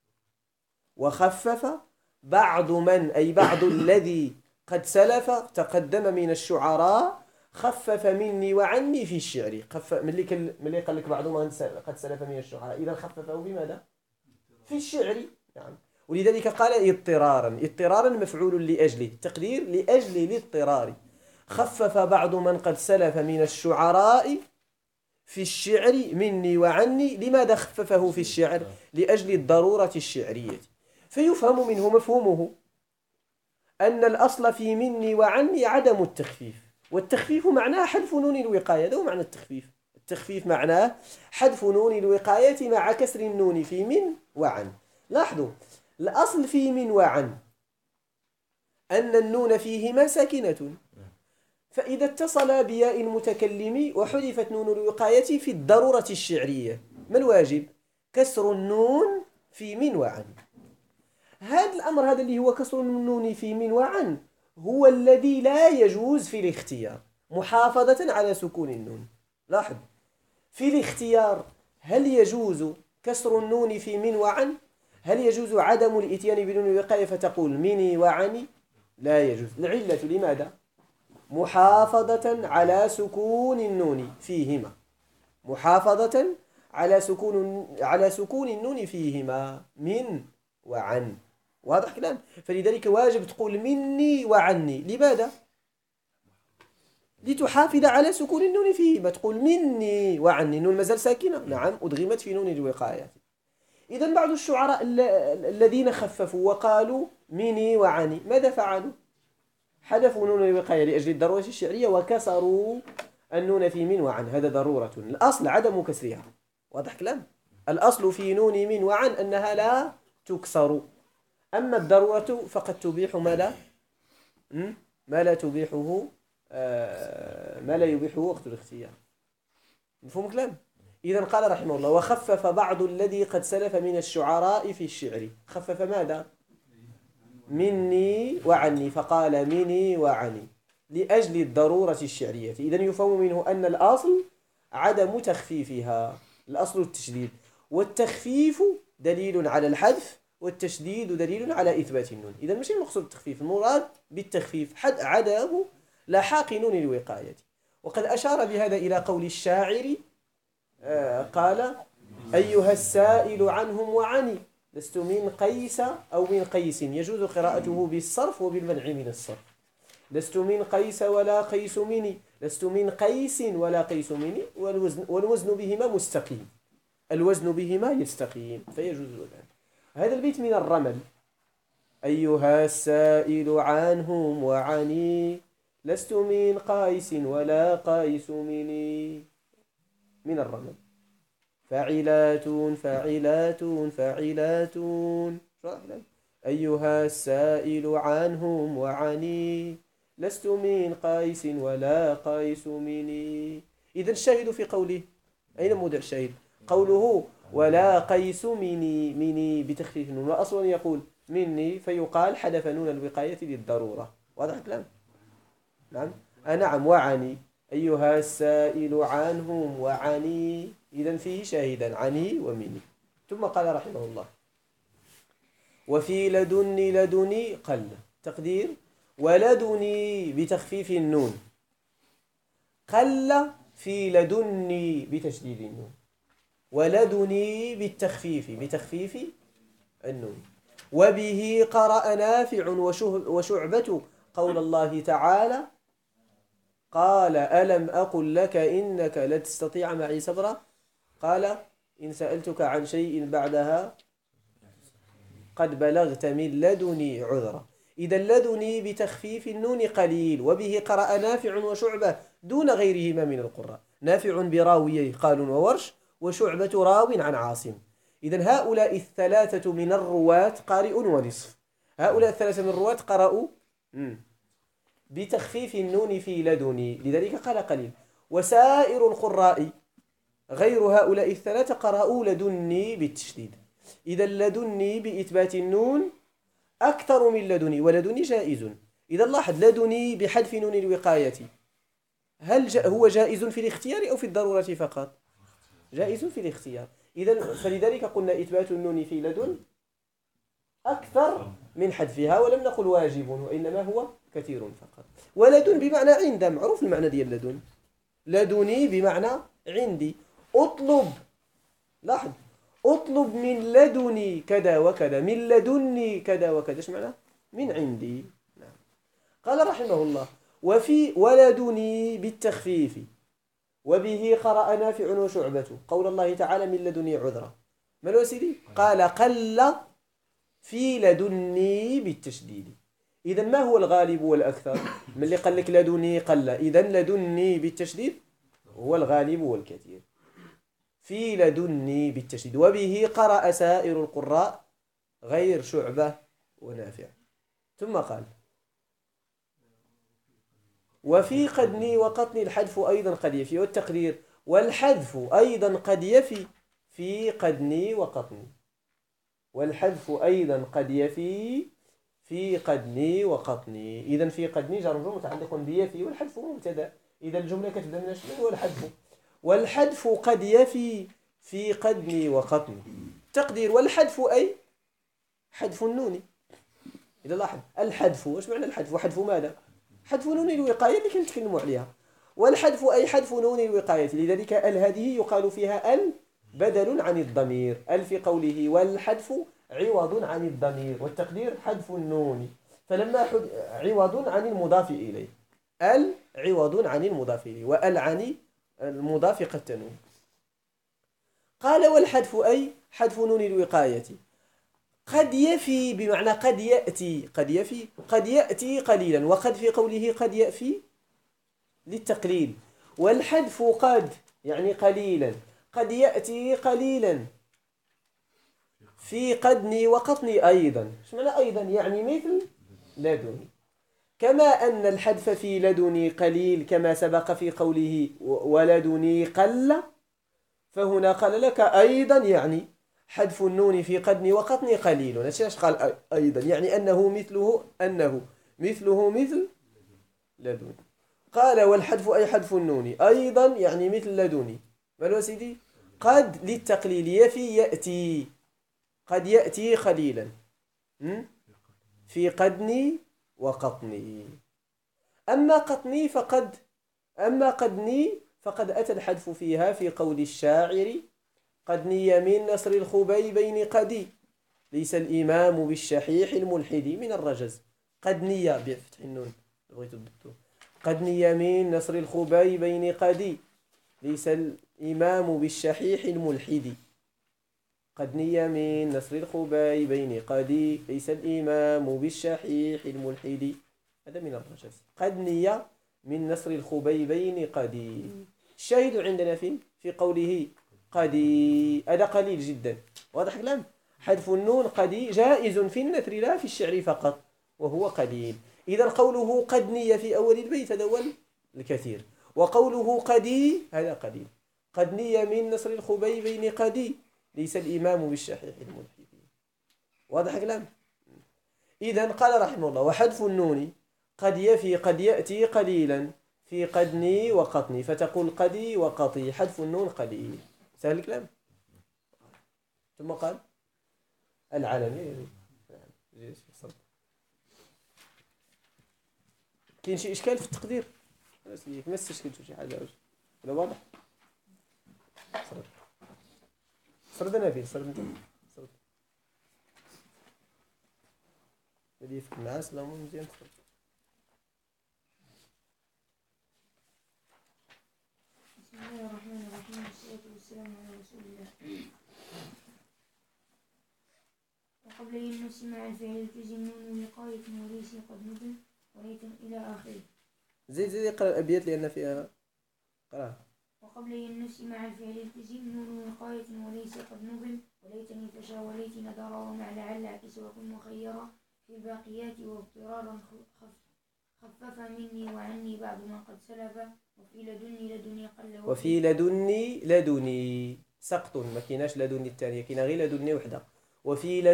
وخفف بعض من، أي بعض الذي قد سلف تقدم من الشعراء، خفف مني وعني في الشعر. ملي قال لك بعض من قد سلف من الشعراء، إذا خففه بماذا؟ في الشعر. نعم. ولذلك قال اضطرارا مفعول لأجله، تقدير لأجل الاضطرار. خفف بعض من قد سلف من الشعراء في الشعر مني وعني. لماذا خففه في الشعر؟ لأجل الضرورة الشعرية. فيفهم منه مفهومه أن الأصل في مني وعني عدم التخفيف، والتخفيف معناه حذف نون الوقاية. هذا هو معنى التخفيف. التخفيف معناه حذف نون الوقاية مع كسر النون في من وعن. لاحظوا الأصل في من وعن أن النون فيهما ساكنة، فإذا اتصل بياء المتكلم وحذفت نون الوقاية في الضرورة الشعرية، ما الواجب؟ كسر النون في من وعن. هذا الأمر هذا اللي هو كسر النون في من وعن هو الذي لا يجوز في الاختيار، محافظة على سكون النون. لاحظ في الاختيار هل يجوز كسر النون في من وعن؟ هل يجوز عدم الاتيان بنون الوقاية فتقول مني وعني؟ لا يجوز. العلة لماذا؟ محافظة على سكون النون فيهما، محافظة على سكون النون فيهما من وعن. واضح كلام؟ فلذلك واجب تقول مني وعني. لماذا؟ لتحافظ على سكون النون فيهما. تقول مني وعني، النون مازال ساكنة، نعم، أدغمت في نون الوقاية. إذن بعض الشعراء الذين خففوا وقالوا مني وعني ماذا فعلوا؟ حذفوا نون الوقاية لأجل الضرورة الشعرية وكسروا النون في من وعن. هذا ضرورة، الأصل عدم كسرها. واضح كلام؟ الأصل في نون من وعن أنها لا تكسر، أما الضرورة فقد تبيح ما لا تبيحه، ما لا يبيحه وقت الاختيار. مفهوم كلام؟ إذن قال رحمه الله وخفف بعض الذي قد سلف من الشعراء في الشعر. خفف ماذا؟ مني وعني، فقال مني وعني لأجل الضرورة الشعرية. إذن يفهم منه أن الأصل عدم تخفيفها، الأصل التشديد، والتخفيف دليل على الحذف، والتشديد دليل على إثبات النون. إذن مش المقصود التخفيف، المراد بالتخفيف عدم لاحاق نون الوقاية. وقد أشار بهذا إلى قول الشاعر قال أيها السائل عنهم وعني لست من قيس أو من قيس. يجوز قراءته بالصرف وبالمنع من الصرف. لست من قيس ولا قيس مني، لست من قيس ولا قيس مني، والوزن بهما مستقيم، الوزن بهما يستقيم، فيجوز ذلك. هذا البيت من الرمل. أيها السائل عنهم وعني، لست من قيس ولا قيس مني. من الرمل. فاعلات فاعلات فاعلات. أيها السائل عنهم وعني، لست من قيس ولا قيس مني. إذا الشاهد في قوله، أين موضع الشاهد؟ قوله ولا قيس مني، مني بتخفيف النون، وأصلا يقول مني فيقال حذف نون الوقاية للضرورة. واضح الكلام؟ نعم. نعم. وعني أيها السائل عنهم وعني، إذا فيه شاهدا عني ومني. ثم قال رحمه الله وفي لدني، لدني قل تقدير ولدني بتخفيف النون، قل في لدني بتشديد النون، ولدني بالتخفيف بتخفيف النون. وبه قرأ نافع وشعبة قول الله تعالى قال ألم أقل لك إنك لا تستطيع معي صبرا، قال إن سألتك عن شيء بعدها قد بلغت من لدني عذرا. إذا لدني بتخفيف النون قليل. وبه قرأ نافع وشعبة دون غيرهما من القراء. نافع براويه قال وورش، وشعبة راو عن عاصم. إذا هؤلاء الثلاثة من الرواة قارئ ونصف. هؤلاء الثلاثة من الرواة قرأوا بتخفيف النون في لدني، لذلك قال قليل. وسائر القراء غير هؤلاء الثلاثة قرأوا لدني بالتشديد. إذا لدني بإثبات النون أكثر من لدني، ولدني جائز. إذا لاحظ لدني بحذف نون الوقاية، هل هو جائز في الاختيار أو في الضرورة فقط؟ جائز في الاختيار. إذا فلذلك قلنا إثبات النون في لدن أكثر من حذفها، ولم نقل واجب، وإنما هو كثير فقط. ولدن بمعنى عند، معروف المعنى ديال لدن. لدني بمعنى عندي. أطلب، لاحظ أطلب من لدني كذا وكذا، من لدني كذا وكذا، ايش معنى؟ من عندي. نعم. قال رحمه الله وفي ولدني بالتخفيف، وبه قرأ نافع وشعبة قول الله تعالى من لدني عذرا. ما هو سيدي؟ قال قل في لدني بالتشديد. إذا ما هو الغالب والأكثر؟ من اللي قال لك لدني قل، إذا لدني بالتشديد هو الغالب والكثير. في لدني بالتشديد. وبه قرأ سائر القراء غير شعبة ونافع. ثم قال وفي قدني وقطني الحذف أيضا قد يفي، والتقدير والحذف أيضا قد يفي في قدني وقطني. والحذف أيضا قد يفي في قدني وقطني. إذا في قدني جار مجرور متعلق بيفي، والحذف مبتدأ. إذا الجملة كتبدا من الشمال والحذف. والحذف قد يفي في قدني وقطني. تقدير والحذف أي حذف النون. إذا لاحظ الحذف، واش معنى الحذف؟ وحذف ماذا؟ حذف نون الوقاية اللي كنتكلموا عليها. والحذف أي حذف نون الوقاية، لذلك ال هذه يقال فيها ال بدل عن الضمير. ال في قوله والحذف عوض عن الضمير، والتقدير حذف النون، فلما عوض عن المضاف إليه. ال عوض عن المضاف إليه، وال عن المضاف قد تنون. قال والحذف أي حذف نون الوقاية قد يفي بمعنى قد يأتي، قد يفي قد يأتي قليلا، وقد في قوله قد يأفي للتقليل. والحذف قد يعني قليلا، قد يأتي قليلا في قدني وقطني أيضا. ايش معنى أيضا؟ يعني مثل لدني. كما أن الحذف في لدني قليل كما سبق في قوله ولدني قل، فهنا قال لك أيضا يعني حذف النون في قدني وقطني قليل. ايش قال أيضا؟ يعني أنه مثله مثل لدني. قال والحذف أي حذف النون أيضا يعني مثل لدني. ما هو سيدي؟ قد للتقليل يفي يأتي، قد يأتي قليلا في قدني وقطني. أما قدني فقد أتى الحذف فيها في قول الشاعر قدني من نصر الخبيبين قدي، ليس الإمام بالشحيح الملحد من الرجز. قدني بفتح النون، قدني من نصر الخبيبين قدي، ليس الإمام بالشحيح الملحد. قد نية من نصر الخبيبين قدي ليس الإمام بالشحيح الملحد. هذا من الرجس. قد نية من نصر الخبيبين قدي. الشاهد عندنا في قوله قدي، هذا قليل جدا. واضح كلام؟ حذف النون قدي جائز في النثر لا في الشعر فقط، وهو قليل. إذا قوله قد نية في أول البيت هذا هو الكثير، وقوله قدي هذا قليل. قد نية من نصر الخبيبين قدي ليس الإمام بالشحيح الملحد. واضح كلام؟ إذا قال رحمه الله: وحذف النون قد يأتي قليلا في قدني وقطني، فتقول قدي وقطي، حذف النون قليل. سهل الكلام. ثم قال العلم. كاين شي إشكال في التقدير؟ ما استشكلتوا شي حاجة ولا واضح؟ سرد أنا فيه، سرد أنت. سرد اللي يفك الناس لا مو مزيان تسرد. بسم الله الرحمن الرحيم، والصلاة والسلام على رسول الله. وقبل النفس مع الفعل التزم نون وقاية وليس قد نظم وليتم إلى آخره. زيد اقرأ الأبيات لأن فيها قرأ. وقبل النفس مع الفعل التزم نون وقاية وليس قد نظم وليتني فشا وليت ندرا ومع لعل عكس وكن مخيرا في الباقيات واضطرارا خفف مني وعني بعد ما قد سلف. وفي لدني قل وفي لدني سقط، ما كايناش لدني الثانية، كاينه غير لدني وحده. وفي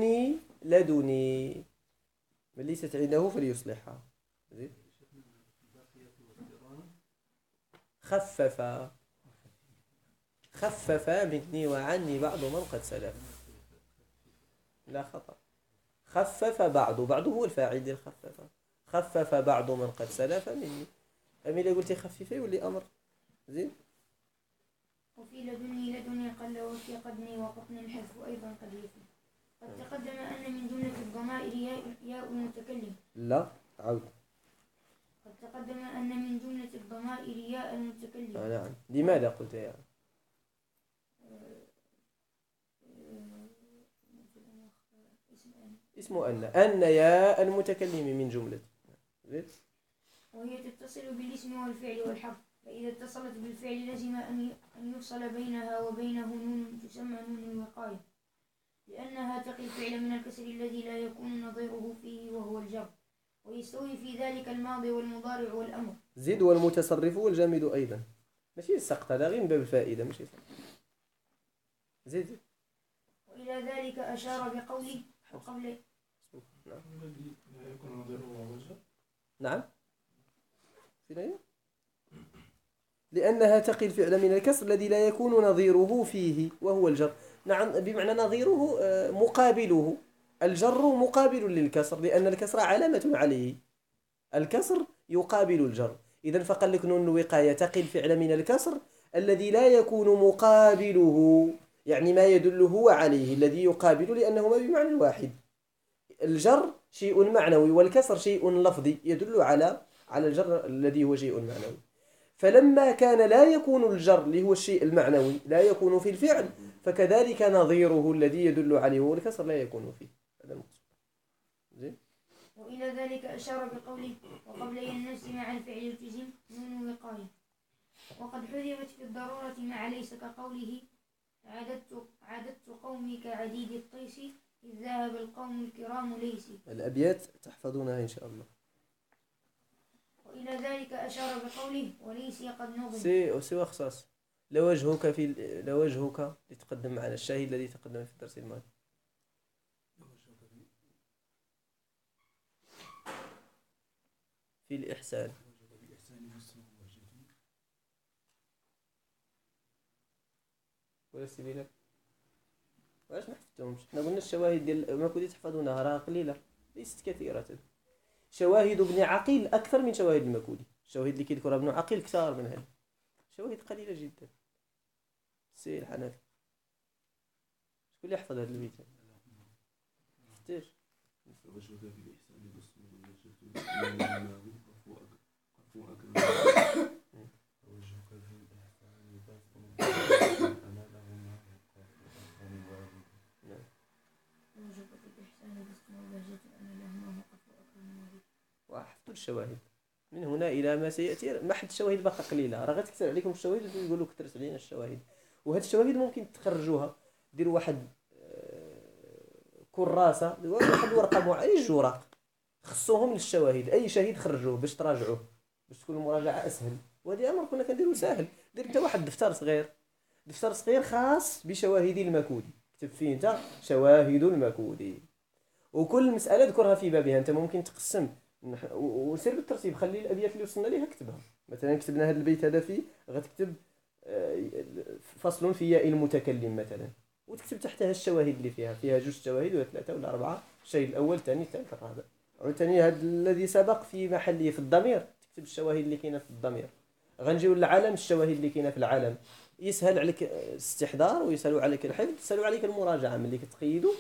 لدني من ليست عنده فليصلحها. خفف مني وعني بعض من قد سلف. لا خطأ. خفف بعض هو الفاعل ديال خفف بعض من قد سلف مني. أمي إلا قلتي خففي يولي أمر زين. وفي لدني قل وفي قدني وقطن الحذف أيضا قد يفي. قد تقدم أن من جملة الضمائر ياء المتكلم. لا عود. قد تقدم أن من جملة الضمائر ياء المتكلم. نعم. لماذا قلت يا؟ اسم أن ياء المتكلم من جملة. وهي تتصل بالاسم والفعل والحرف، فإذا اتصلت بالفعل لزم أن يفصل بينها وبينه نون تسمى نون الوقاية، لأنها تقي الفعل من الكسر الذي لا يكون نظيره فيه وهو الجر، ويستوي في ذلك الماضي والمضارع والأمر. زد والمتصرف والجامد أيضا. ماشي السقط هذا غير من باب الفائدة ماشي سقط. زد. وإلى ذلك أشار بقوله وقبل. نعم. لأنها تقي الفعل من الكسر الذي لا يكون نظيره فيه وهو الجر. نعم، بمعنى نظيره مقابله. الجر مقابل للكسر لأن الكسر علامة عليه. الكسر يقابل الجر. إذن فقال لك نون الوقاية تقي الفعل من الكسر الذي لا يكون مقابله، يعني ما يدله عليه الذي يقابل، لأنهما بمعنى واحد. الجر شيء معنوي والكسر شيء لفظي يدل على الجر الذي هو شيء معنوي. فلما كان لا يكون الجر اللي هو الشيء المعنوي لا يكون في الفعل، فكذلك نظيره الذي يدل عليه هو الكسر لا يكون فيه. هذا المقصود. زين. وإلى ذلك أشار بقوله وقبل النفس مع الفعل التزم نون وقاية. وقد حذفت في الضرورة مع ليس كقوله عددت قومي كعديد الطيس إذ ذهب القوم الكرام ليس. الأبيات تحفظونها إن شاء الله. وإلى ذلك أشار بقوله وليس قد نظم. سوى خصاص لوجهك لتقدم معنا الشاهد الذي تقدم في الدرس الماضي. في الإحسان. ولا سبيلك واش ما حفظتهمش؟ حنا قلنا الشواهد ديال المكودي تحفظونها راه قليله ليست كثيره. شواهد ابن عقيل اكثر من شواهد المكودي. الشواهد اللي كيذكرها ابن عقيل كثار من هذه. شواهد قليله جدا. سي الحنفي شكون اللي يحفظ هذا البيت؟ حفتيش حطوا الشواهد من هنا الى ما سياتي. ما حد الشواهد باقا قليله، راه غتكثر عليكم الشواهد وتقولوا كثرت علينا الشواهد. وهاد الشواهد ممكن تخرجوها، ديروا واحد كراسه، واحد ورقه معينه، جوج وراق خصوهم للشواهد، اي شاهد خرجوه باش تراجعوه، باش تكون المراجعه اسهل. وهذا امر كنا كنديروا ساهل. دير انت واحد دفتر صغير، دفتر صغير خاص بشواهد المكودي، كتب فيه انت شواهد المكودي، وكل مساله ذكرها في بابها. انت ممكن تقسم وسير بالترتيب، خلي الابيات اللي وصلنا ليها كتبها. مثلا كتبنا هذا البيت هذا فيه، غتكتب فصل في ياء المتكلم مثلا، وتكتب تحتها الشواهد اللي فيها جوج شواهد ولا ثلاثه ولا اربعه، الشاهد الاول الثاني الثالث الرابع. وثاني هذا الذي سبق في محله في الضمير، تكتب الشواهد اللي كاينه في الضمير. غنجيو للعلم، الشواهد اللي كاينه في العلم. يسهل عليك الاستحضار ويسهل عليك الحفظ، يسهل عليك المراجعه. ملي كتقيدوا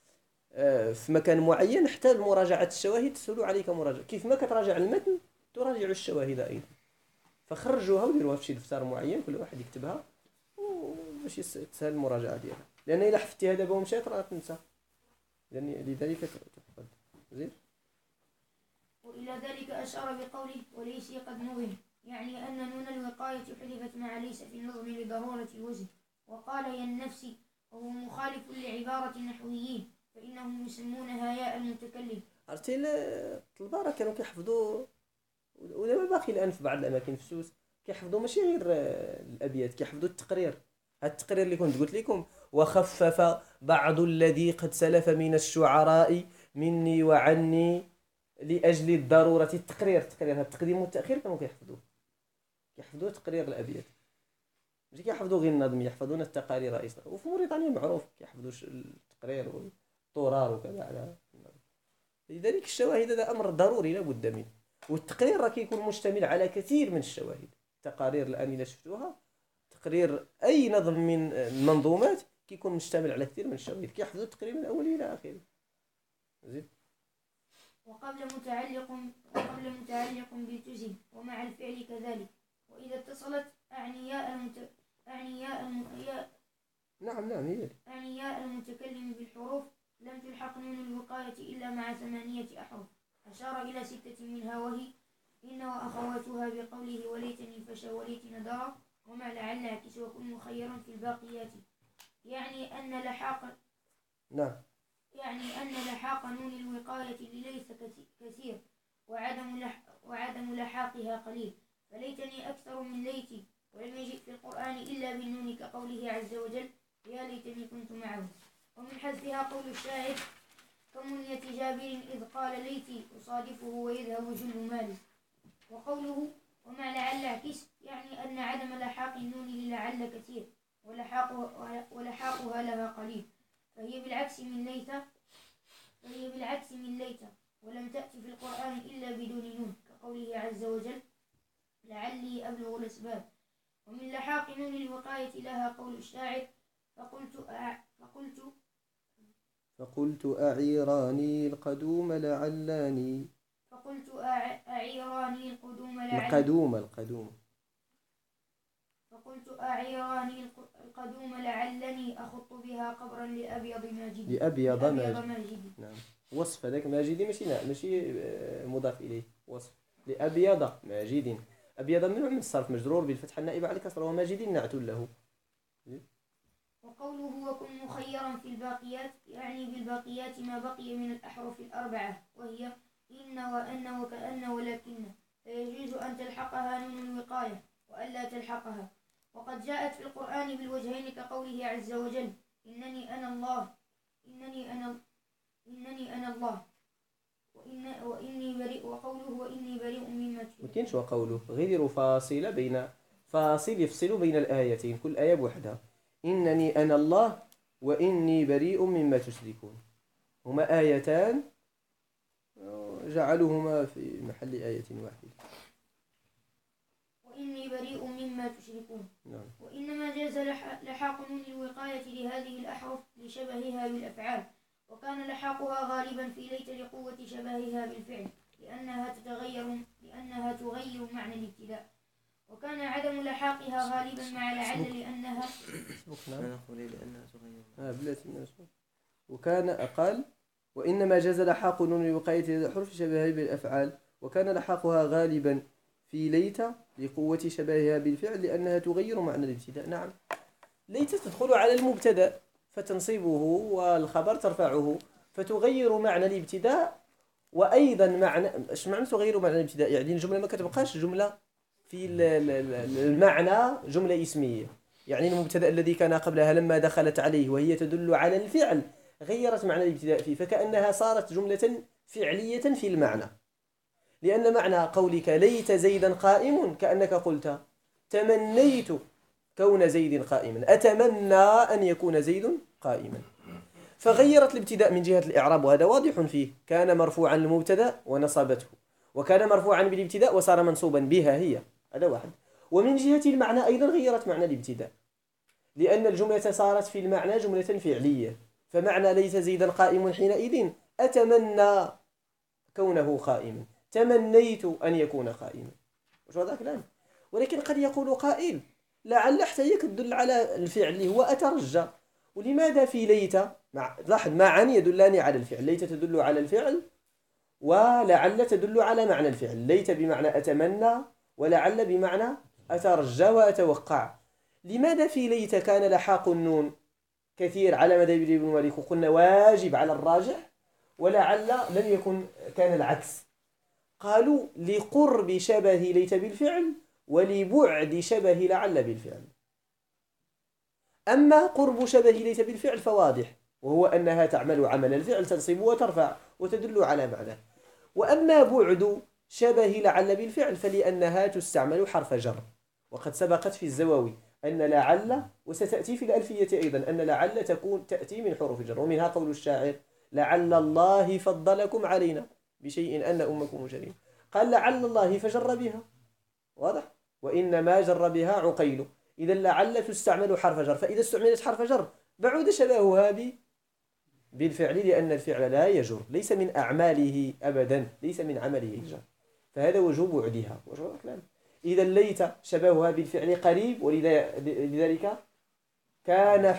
في مكان معين حتى مراجعه الشواهد تسهل عليك مراجعه. كيف ما كتراجع المتن تراجع الشواهد ايضا. فخرجوها وديروها في شي دفتر معين، كل واحد يكتبها باش تسهل المراجعه ديالها. لان الا حفتيها دابا ومشات راه تنسى، لذلك تحفظ. زين. وإلى ذلك أشار بقوله وليس قد نظم، يعني أن نون الوقاية حذفت مع ليس في النظم لضرورة الوزن. وقال ينفسي وهو مخالف لعبارة النحويين، فإنهم يسمونها ياء المتكلم. عرفتي الطلبه راه كانوا كيحفظوا، ودابا باقي الان في بعض الاماكن في سوس كيحفظوا ماشي غير الابيات، كيحفظوا التقرير. هذا التقرير اللي كنت قلت لكم، وخفف بعض الذي قد سلف من الشعراء مني وعني لاجل الضروره. التقرير هذا التقديم والتاخير كانوا كيحفظوا تقرير الابيات، ماشي كيحفظوا غير النظم، يحفظون التقارير ايضا. وفي موريتانيا معروف كيحفظوا التقرير والطرار وكذا على النظم. لذلك الشواهد هذا امر ضروري لا بد منه. والتقرير راه كيكون مشتمل على كثير من الشواهد. التقارير الان الا شفتوها، تقرير اي نظم من المنظومات كيكون مشتمل على كثير من الشواهد، كيحفظوا التقرير من اوله الى اخره. زين. وقبل متعلق بالتزم ومع الفعل كذلك. وإذا اتصلت نعم هي أعني ياء المتكلم بالحروف لم تلحق نون الوقاية إلا مع 8 أحرف. أشار إلى 6 منها، وهي إن وأخواتها بقوله وليتني فشى وليتني درى، ومع لعل اعكس وكن مخيرا في الباقيات. يعني أن لحاق نون الوقاية لليس كثير، وعدم لحاقها قليل. فليتني أكثر من ليتي، ولم يجئ في القرآن إلا بالنون كقوله عز وجل يا ليتني كنت معه. ومن حذفها قول الشاعر كمنية جابر إذ قال ليتي أصادفه ويذهب جل مالي. وقوله ومع لعل اعكس، يعني أن عدم لحاق النون للعل كثير، ولحاقها لها قليل، فهي بالعكس من ليت، ولم تأتي في القرآن إلا بدون نون كقوله عز وجل لعلي أبلغ الأسباب. ومن لحاق نون الوقاية لها قول الشاعر فقلت أعيراني القدوم لعلاني. فقلت أعيراني القدوم لعلني أخط بها قبرا لأبيض ماجدي. نعم. وصف هذاك ماجدي ماشي مضاف إليه، وصف لأبيض ماجد. أبيض من الصرف مجرور بالفتحة النائبة على الكسر، وماجد نعت له. وقوله وكن مخيرا في الباقيات، يعني بالباقيات ما بقي من الأحرف الأربعة، وهي إن وأن وكأن ولكن، فيجوز أن تلحقها نون الوقاية وألا تلحقها. وقد جاءت في القرآن بالوجهين كقوله عز وجل إنني أنا الله وإني بريء، وقوله وإني بريء مما تشركون. مكينش وقوله غير فاصل يفصل بين الآيتين، كل آية بوحدها. إنني أنا الله وإني بريء مما تشركون، هما آيتان جعلوهما في محل آية واحدة. وإني بريء مما تشركون. نعم. وإنما جاز لحاق نون الوقاية لهذه الأحرف لشبهها بالأفعال، وكان لحاقها غالبا في ليت لقوة شبهها بالفعل، لأنها تغير معنى الابتداء. وكان عدم لحاقها غالبا مع لعل لأنها وكان أقل. وإنما جاز لحاق نون الوقاية للحروف شبهها بالأفعال، وكان لحاقها غالبا في ليت لقوة شبهها بالفعل لأنها تغير معنى الابتداء. نعم، ليت تدخل على المبتدأ فتنصبه والخبر ترفعه فتغير معنى الابتداء، وأيضا معنى ايش معنى تغير معنى الابتداء؟ يعني الجملة ما كتبقاش جملة في المعنى جملة اسمية. يعني المبتدأ الذي كان قبلها لما دخلت عليه وهي تدل على الفعل غيرت معنى الابتداء فيه، فكأنها صارت جملة فعلية في المعنى. لأن معنى قولك ليت زيدا قائم كأنك قلت تمنيت كون زيد قائما، أتمنى أن يكون زيد قائما، فغيرت الابتداء من جهة الإعراب، وهذا واضح فيه. كان مرفوعا المبتدأ ونصبته، وكان مرفوعا بالابتداء وصار منصوبا بها هي، هذا واحد. ومن جهة المعنى أيضا غيرت معنى الابتداء، لأن الجملة صارت في المعنى جملة فعلية. فمعنى ليس زيدا قائم حينئذ أتمنى كونه قائما، تمنيت أن يكون قائما. وش هذا كلام؟ ولكن قد يقول قائل لعل حتى هي تدل على الفعل اللي هو أترجى. ولماذا في ليت لاحظ معا يدلان على الفعل، ليت تدل على الفعل ولعل تدل على معنى الفعل. ليت بمعنى أتمنى، ولعل بمعنى أترجى وأتوقع. لماذا في ليت كان لحاق النون كثير على مذهب ابن مالك وقلنا واجب على الراجح، ولعل لم يكن كان العكس؟ قالوا لقرب شبه ليت بالفعل ولبعد شبه لعل بالفعل. أما قرب شبه ليت بالفعل فواضح، وهو أنها تعمل عمل الفعل، تنصب وترفع وتدل على معنى. وأما بعد شبه لعل بالفعل فلأنها تستعمل حرف جر، وقد سبقت في الزواوي أن لعل، وستأتي في الألفية أيضا أن لعل تأتي من حروف الجر. ومنها قول الشاعر لعل الله فضلكم علينا بشيء أن أمكم جريمة. قال لعل الله فجر بها، واضح، وإنما جر بها عقيل. إذا لعل تستعمل حرف جر، فإذا استعملت حرف جر بعد شبهها بالفعل، لأن الفعل لا يجر، ليس من أعماله أبدا، ليس من عمله الجر، فهذا وجه بعدها. إذا ليت شبهها بالفعل قريب، ولذلك كان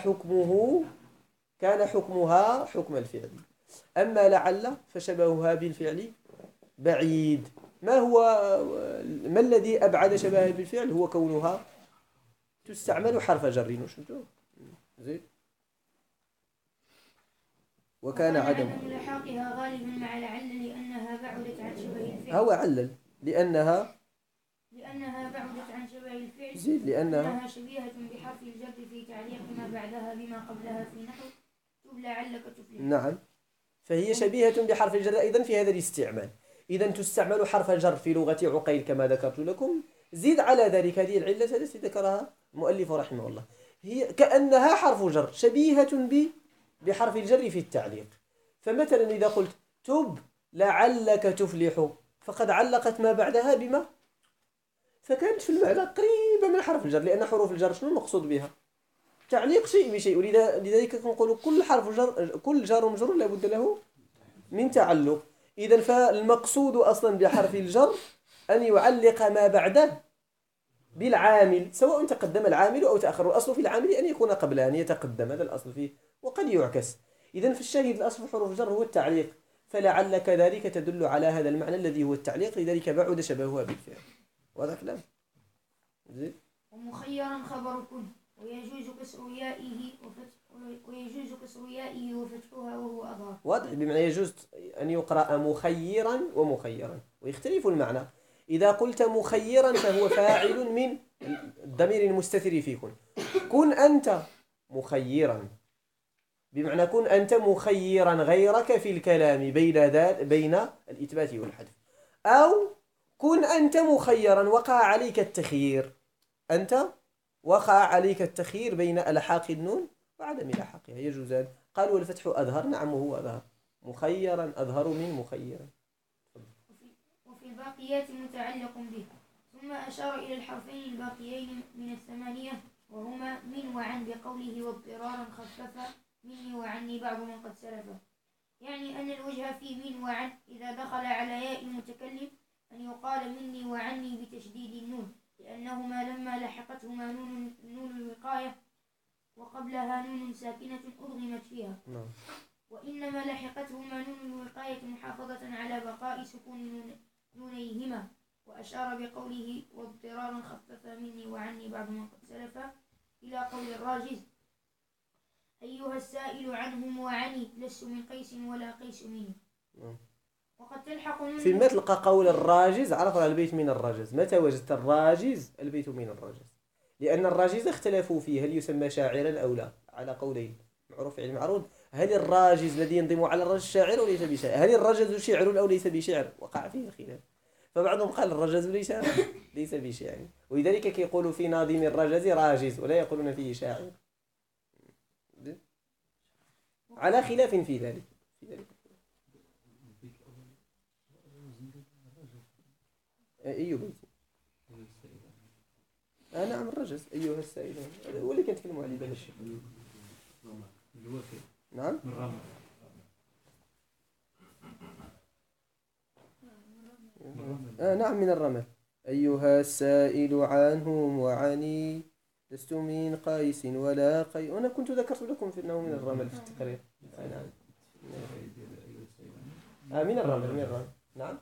حكمها حكم الفعل. أما لعل فشبهها بالفعل بعيد. ما الذي أبعد شبهها بالفعل؟ هو كونها تستعمل حرف جر. زين. وكان عدم لحاقها غالبا مع لعل لأنها بعدت عن شبه الفعل. هو علل لأنها بعدت عن شبه الفعل. زين لأنها شبيهة بحرف الجر في تعليق ما بعدها بما قبلها في نحو تب لعلك تفلح. نعم، فهي شبيهة بحرف الجر أيضا في هذا الاستعمال. إذا تستعمل حرف الجر في لغة عقيل كما ذكرت لكم. زيد على ذلك هذه العلة التي ذكرها المؤلف رحمه الله، هي كأنها حرف جر شبيهة بحرف الجر في التعليق. فمثلا إذا قلت تب لعلك تفلح، فقد علقت ما بعدها بما، فكانت في المعنى قريبة من حرف الجر، لأن حروف الجر شنو المقصود بها؟ تعليق شيء بشيء. لذلك نقول كل جار ومجرور لابد له من تعلق. إذا فالمقصود أصلا بحرف الجر أن يعلق ما بعده بالعامل، سواء تقدم العامل أو تأخر. الأصل في العامل أن يكون قبل أن يتقدم، هذا الأصل فيه، وقد يعكس. إذا في الشاهد الأصل في حروف الجر هو التعليق، فلعل كذلك تدل على هذا المعنى الذي هو التعليق، لذلك بعد شبهها بالفعل. وهذا كلام زين. ومخيرا خبر كن ويجوز كسر يائه وفتحها وهو أظهر. واضح، بمعنى يجوز أن يقرأ مخيرا ومخيرا، ويختلف المعنى. إذا قلت مخيرا فهو فاعل من الضمير المستتر في كن أنت مخيرا، بمعنى كن أنت مخيرا غيرك في الكلام بين الإثبات والحذف. أو كن أنت مخيرا وقع عليك التخيير، أنت وقع عليك التخيير بين ألحاق النون وعدم لحاقها، يجوزان. قالوا والفتح أظهر، نعم وهو أظهر، مخيرا أظهر من مخيرا. وفي الباقيات متعلق به. ثم أشار إلى الحرفين الباقيين من الثمانية وهما من وعن بقوله واضطرارا خفف مني وعني بعض من قد سلف. يعني أن الوجه في من وعن إذا دخل على ياء المتكلم أن يقال مني وعني بتشديد النون، لأنهما لما لحقتهما نون الوقاية وقبلها نون ساكنة أضغمت فيها. وإنما لحقتهما نون الوقاية محافظة على بقاء سكون نونيهما، وأشار بقوله واضطرارا خفف مني وعني بعض من قد سلف إلى قول الراجز أيها السائل عنهم وعني لست من قيس ولا قيس مني. وقد تلحق نون فيما تلقى قول الراجز عرف البيت من الرجز. متى وجدت الراجز البيت من الرجز؟ لأن الراجز اختلفوا فيه هل يسمى شاعرا أو لا على قولين معروف علم معروض. هل الراجز الذي ينضم على الرجز شاعر وليس بشاعر؟ هل الرجز شعر أو ليس بشعر؟ وقع فيه الخلاف. فبعضهم قال الرجز ليس بشاعر، ولذلك كيقولوا في ناظم الرجز راجز ولا يقولون فيه شاعر، على خلاف في ذلك. أي بيت؟ نعم الرجز أيها السائلون هو اللي كنتكلموا عليه بلا شك. نعم نعم من الرمل. أيها السائل عنهم وعني لست من قيس ولا قيس. أنا كنت ذكرت لكم في أنه من الرمل في التقرير. نعم من الرمل. نعم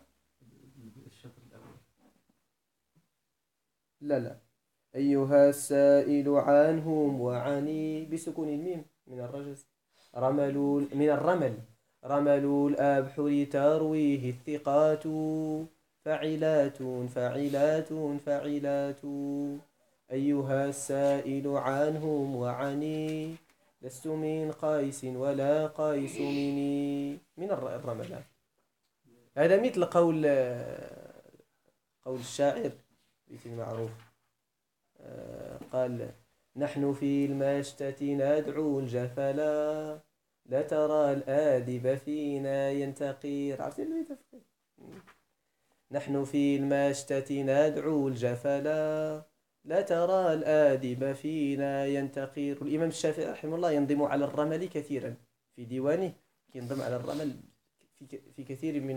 لا أيها السائل عنهم وعني بسكون الميم من الرجز. رمل من الرمل. رمل الأبحر ترويه الثقات فعلات. أيها السائل عنهم وعني لست من قيس ولا قيس مني. من الرمل. هذا مثل قول الشاعر بيت معروف قال نحن في المشتة ندعو الجفلا لا ترى الآدب فينا ينتقير. عرفتي البيت؟ نحن في المشتة ندعو الجفلا لا ترى الآدب فينا ينتقير. الإمام الشافعي رحمه الله ينضم على الرمل كثيرا في ديوانه، ينضم على الرمل في كثير من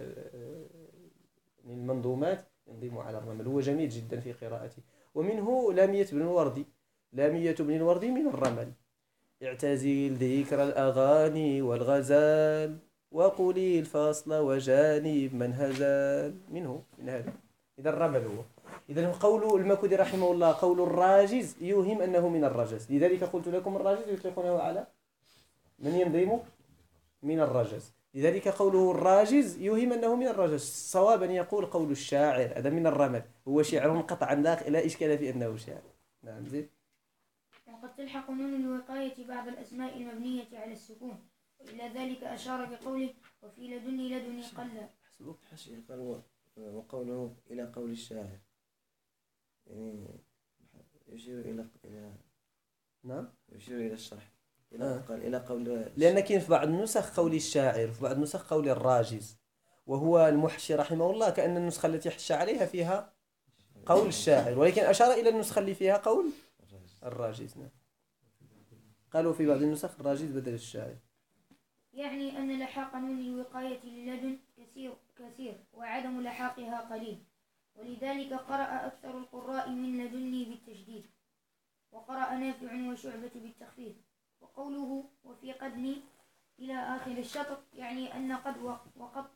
المنظومات ينضم على الرمل. هو جميل جدا في قراءته. ومنه لامية بن الوردي من الرمل. اعتزل ذكر الأغاني والغزال وقولي الفصل وجانب من هزال. من هذا. إذا الرمل هو. إذا قول المكودي رحمه الله قول الراجز يوهم أنه من الرجز. لذلك قلت لكم الراجز يطلقونه على من ينضم من الرجز. لذلك قوله الراجز يوهم أنه من الرجز. صوابا يقول قول الشاعر هذا من الرمل، هو شعر قطعا لا إشكال في أنه شعر. نعم زين. وقد تلحق نون الوقاية بعض الأسماء المبنية على السكون، وإلى ذلك أشار بقوله وفي لدني قل. حسبك حشي قال وقوله إلى قول الشاعر يعني يشير إلى نعم يشير إلى الشرح. قال إلى قول، لأن كاين في بعض النسخ قول الشاعر وفي بعض النسخ قول الراجز، وهو المحشي رحمه الله كأن النسخة التي حش عليها فيها قول الشاعر، ولكن أشار إلى النسخة اللي فيها قول الراجز. نعم. قالوا في بعض النسخ الراجز بدل الشاعر. يعني أن لحاق نون الوقاية للدن كثير وعدم لحاقها قليل، ولذلك قرأ أكثر القراء من لدني بالتشديد، وقرأ نافع وشعبة بالتخفيف. وقوله وفي قدني إلى آخر الشطر يعني أن قد وقط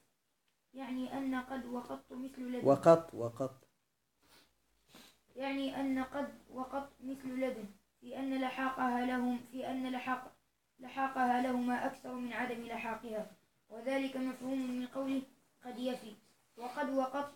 مثل لدن. يعني أن قد وقط مثل لدن في أن لحاقها لهما أكثر من عدم لحاقها، وذلك مفهوم من قوله قد يفي. وقد وقط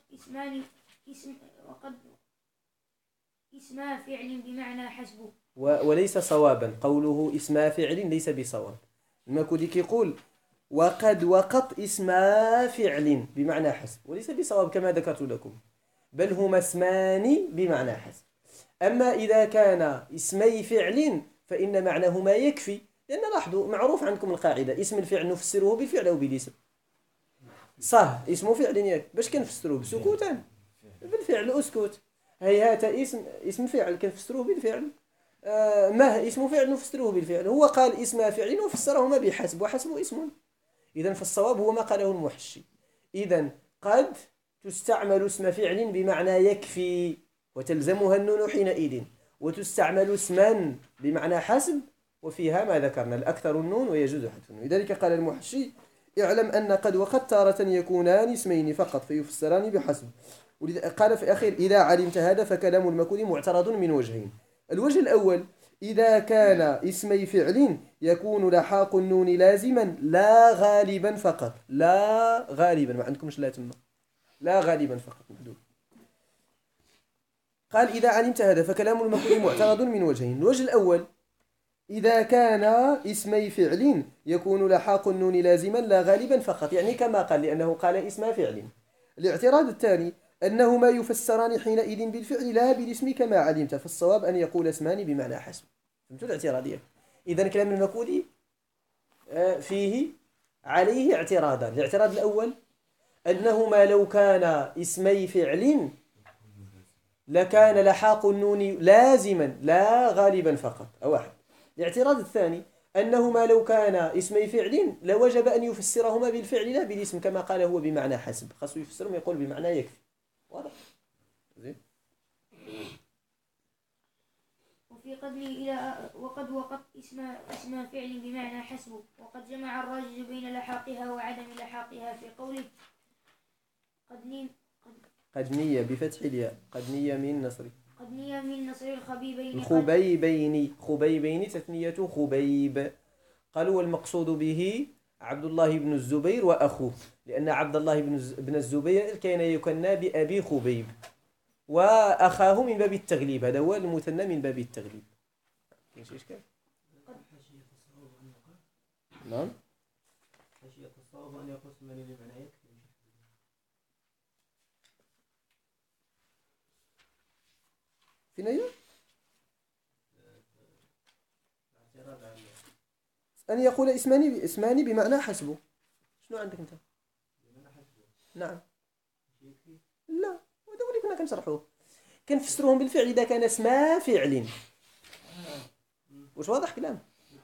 اسما فعل بمعنى حسبه، وليس صوابا. قوله اسم فعل ليس بصواب. المكودي كيقول وقد وقط اسم فعل بمعنى حسب، وليس بصواب كما ذكرت لكم، بل هما اسمان بمعنى حسب. أما إذا كان اسمي فعل فإن معناهما يكفي، لأن لاحظوا معروف عندكم القاعدة اسم الفعل نفسره بالفعل أو بالاسم. صح اسم فعل باش كنفسروه بسكوتا بالفعل أسكت. هيهات اسم فعل كنفسروه بالفعل. ما اسم فعل نفسره بالفعل. هو قال اسم فعل وفسرهما بحسب، وحسب اسم. إذن فالصواب هو ما قاله المحشي. إذن قد تستعمل اسم فعل بمعنى يكفي وتلزمها النون حينئذ، وتستعمل اسما بمعنى حسب وفيها ما ذكرنا الأكثر النون ويجوز حذف النون. لذلك قال المحشي اعلم أن قد وقد تارة يكونان اسمين فقط فيفسران بحسب. ولذا قال في الأخير إذا علمت هذا فكلام المكود معترض من وجهين. الوجه الأول إذا كان اسمي فعل يكون لحاق النون لازما لا غالبا فقط. لا غالبا، ما عندكمش لا تما، لا غالبا فقط محدود. قال إذا علمت هذا فكلام المكود معترض من وجهين. الوجه الأول إذا كان اسمي فعل يكون لحاق النون لازما لا غالبا فقط، يعني كما قال لأنه قال اسم فعل. الاعتراض الثاني أنهما يفسران حينئذ بالفعل لا بالاسم كما علمت، فالصواب أن يقول اسمان بمعنى حسب. فهمتوا الاعتراضية؟ إذا كلام المكودي فيه عليه اعتراضان. الاعتراض الأول أنهما لو كان اسمي فعل لكان لحاق النون لازما لا غالبا فقط، أو واحد. الاعتراض الثاني أنهما لو كان اسمي فعل لوجب أن يفسرهما بالفعل لا بالاسم كما قال هو بمعنى حسب، خاصه يفسرهم يقول بمعنى يكفي. واضح؟ زين. وفي قبله إلى وقد وقت اسم فعل بمعنى حسب، وقد جمع الراجل بين لحاقها وعدم لحاقها في قوله قد نية بفتح الياء، قد نية من نصر، قد نية من نصر الخبيبين خبيبين تثنية خبيب. قالوا والمقصود به عبد الله بن الزبير وأخوه، لأن عبد الله بن الزبير كان يكنى بأبي خبيب، وأخاه من باب التغليب، هذا هو المثنى من باب التغليب. ماشي إشكال؟ نعم. حاشية الصواب أن يقول اسمان بمعنى يكفي. فين هي؟ أن يقول اسمان بمعنى حسبه. شنو عندك أنت؟ نعم. لا، هذا اللي كنا كنشرحوه، كنفسروهم بالفعل إذا كان اسما فعل. واش واضح كلام؟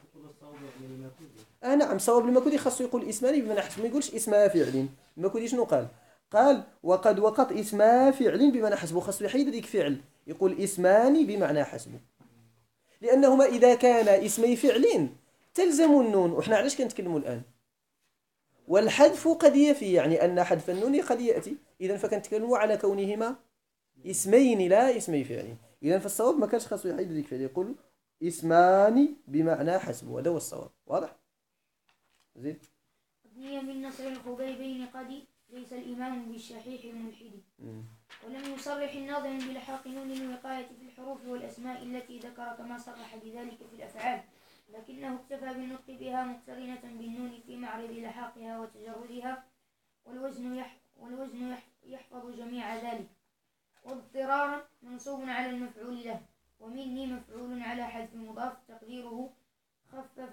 نعم. صواب المكودي خاصو يقول اسمان بمعنى حسب، ما يقولش اسما فعل. المكودي شنو قال؟ قال وقد وقت اسما فعل بمعنى حسبه، خاصو يحيد ذيك فعل يقول اسمان بمعنى حسبه، لأنهما إذا كان اسمي فعل تلزم النون. وإحنا علاش كنتكلموا الآن؟ والحذف قد يفي، يعني أن حذف النون قد يأتي، إذا فكنتكلموا على كونهما اسمين لا اسمي فعل. إذا فالصواب ما كانش خاصو يحيد ذيك فعل، يقول اسمان بمعنى حسبه، هذا هو الصواب. واضح؟ زيد. هي من نصر الخبيبين قد ليس الإمام بالشحيح الملحد. ولم يصرح الناظم بلحاق نون الوقاية في الحروف والأسماء التي ذكر كما صرح بذلك في الأفعال، لكنه اكتفى بالنطق بها مقترنة بالنون في معرض لحاقها وتجردها، والوزن يحفظ جميع ذلك. واضطرارا منصوب على المفعول له، ومني مفعول على حذف مضاف تقديره خفف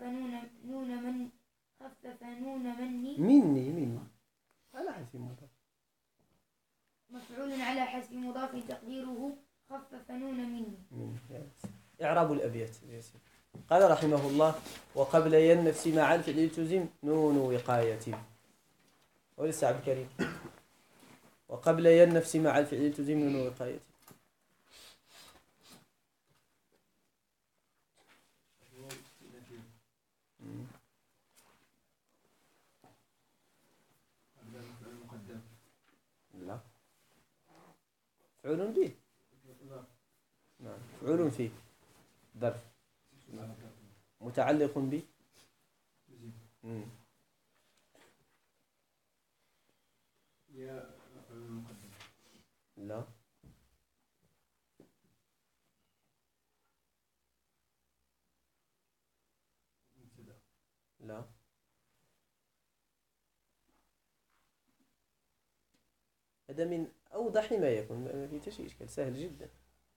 نون مني على حذف مضاف، مفعول على حذف مضاف تقديره خفف نون مني. إعراب الأبيات. قال رحمه الله وقبل النفس مع الفعل التزم نون وقاية. ولسه عبد الكريم وقبل النفس مع الفعل التزم نون وقاية. لا، فعول به. نعم، فعول فيه ظرف متعلق ب لا لا هذا من أوضح ما يكون، ما فيه شيء إشكال، سهل جدا.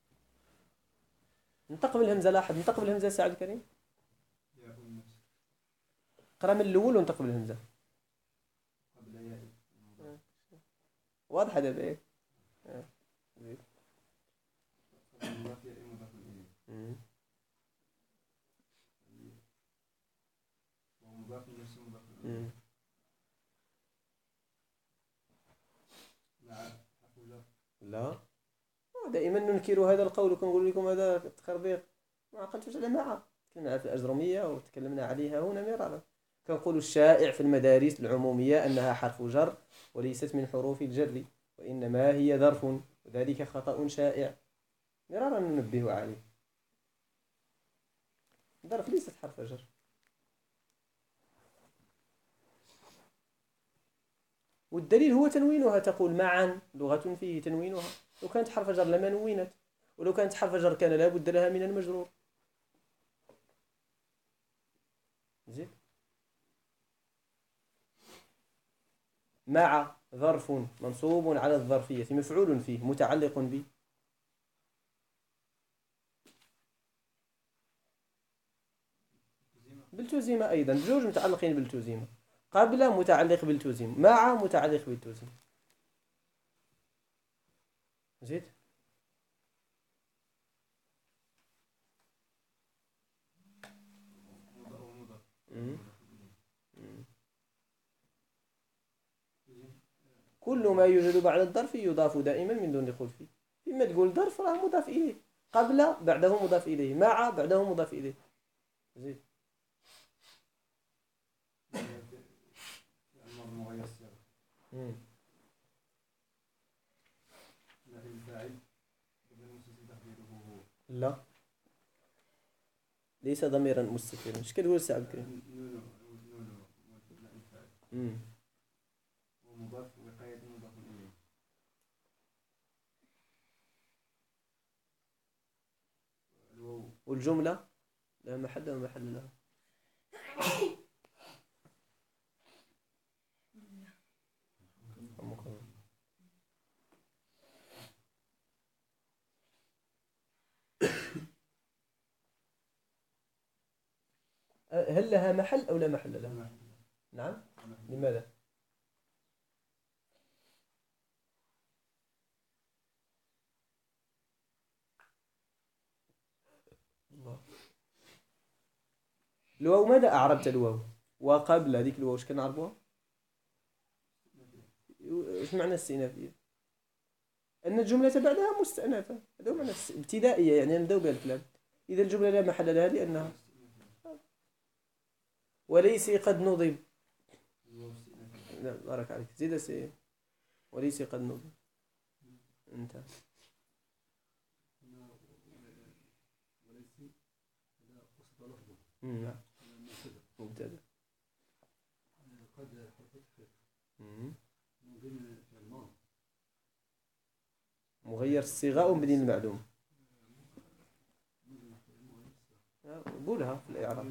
ننتقل الهمزة، لاحظ ننتقل الهمزة سعد الكريم، قرأ من الأول وننتقل الهمزة. واضح هذا بإيه؟ لا، دائما ننكر هذا القول وكنقول لكم هذا تخربيق. ما عقلتوش على معه، تكلمنا في الأجرمية وتكلمنا عليها هنا مرارا. كنقول الشائع في المدارس العمومية أنها حرف جر وليست من حروف الجر، وإنما هي ظرف، وذلك خطأ شائع مرارا ننبه عليه. ظرف ليست حرف جر. والدليل هو تنوينها، تقول معا لغة فيه تنوينها. لو كانت حرف جر لما نونت، ولو كانت حرف جر كان لا بد لها من المجرور. زين. مع ظرف منصوب على الظرفية، مفعول فيه متعلق به. بالتزيمة أيضا، بجوج متعلقين بالتزيمة. قبل متعلق بالتزيمة، مع متعلق بالتزيمة. زيد. كل ما يوجد بعد الظرف يضاف دائما من دون دخول فيه. فيما تقول ظرف راه مضاف إليه، قبل بعده مضاف إليه، مع بعده مضاف إليه. زيد. لا، ليس ضميرا مستترا. اش كتقول سي عبد الكريم؟ ومضاف وقاية مضاف إليه. والجملة لا محل ولا محل لها. هل لها محل أو لا محل لها؟ نعم. لماذا؟ الله. الواو ماذا أعربت الواو؟ وقبل هذيك الواو اش كنعربوها؟ ايش معنى استئنافية؟ أن الجملة بعدها مستأنفة، هذا معنى ابتدائية، يعني نبداو بها الكلام. إذا الجملة لا محل لها لأنها وليس قد نظم. لا بارك عليك، زيد سي. وليس قد نظم. انت نعم. مبتدأ. مغير الصيغة أو مبني المعلوم؟ قولها في الإعراب.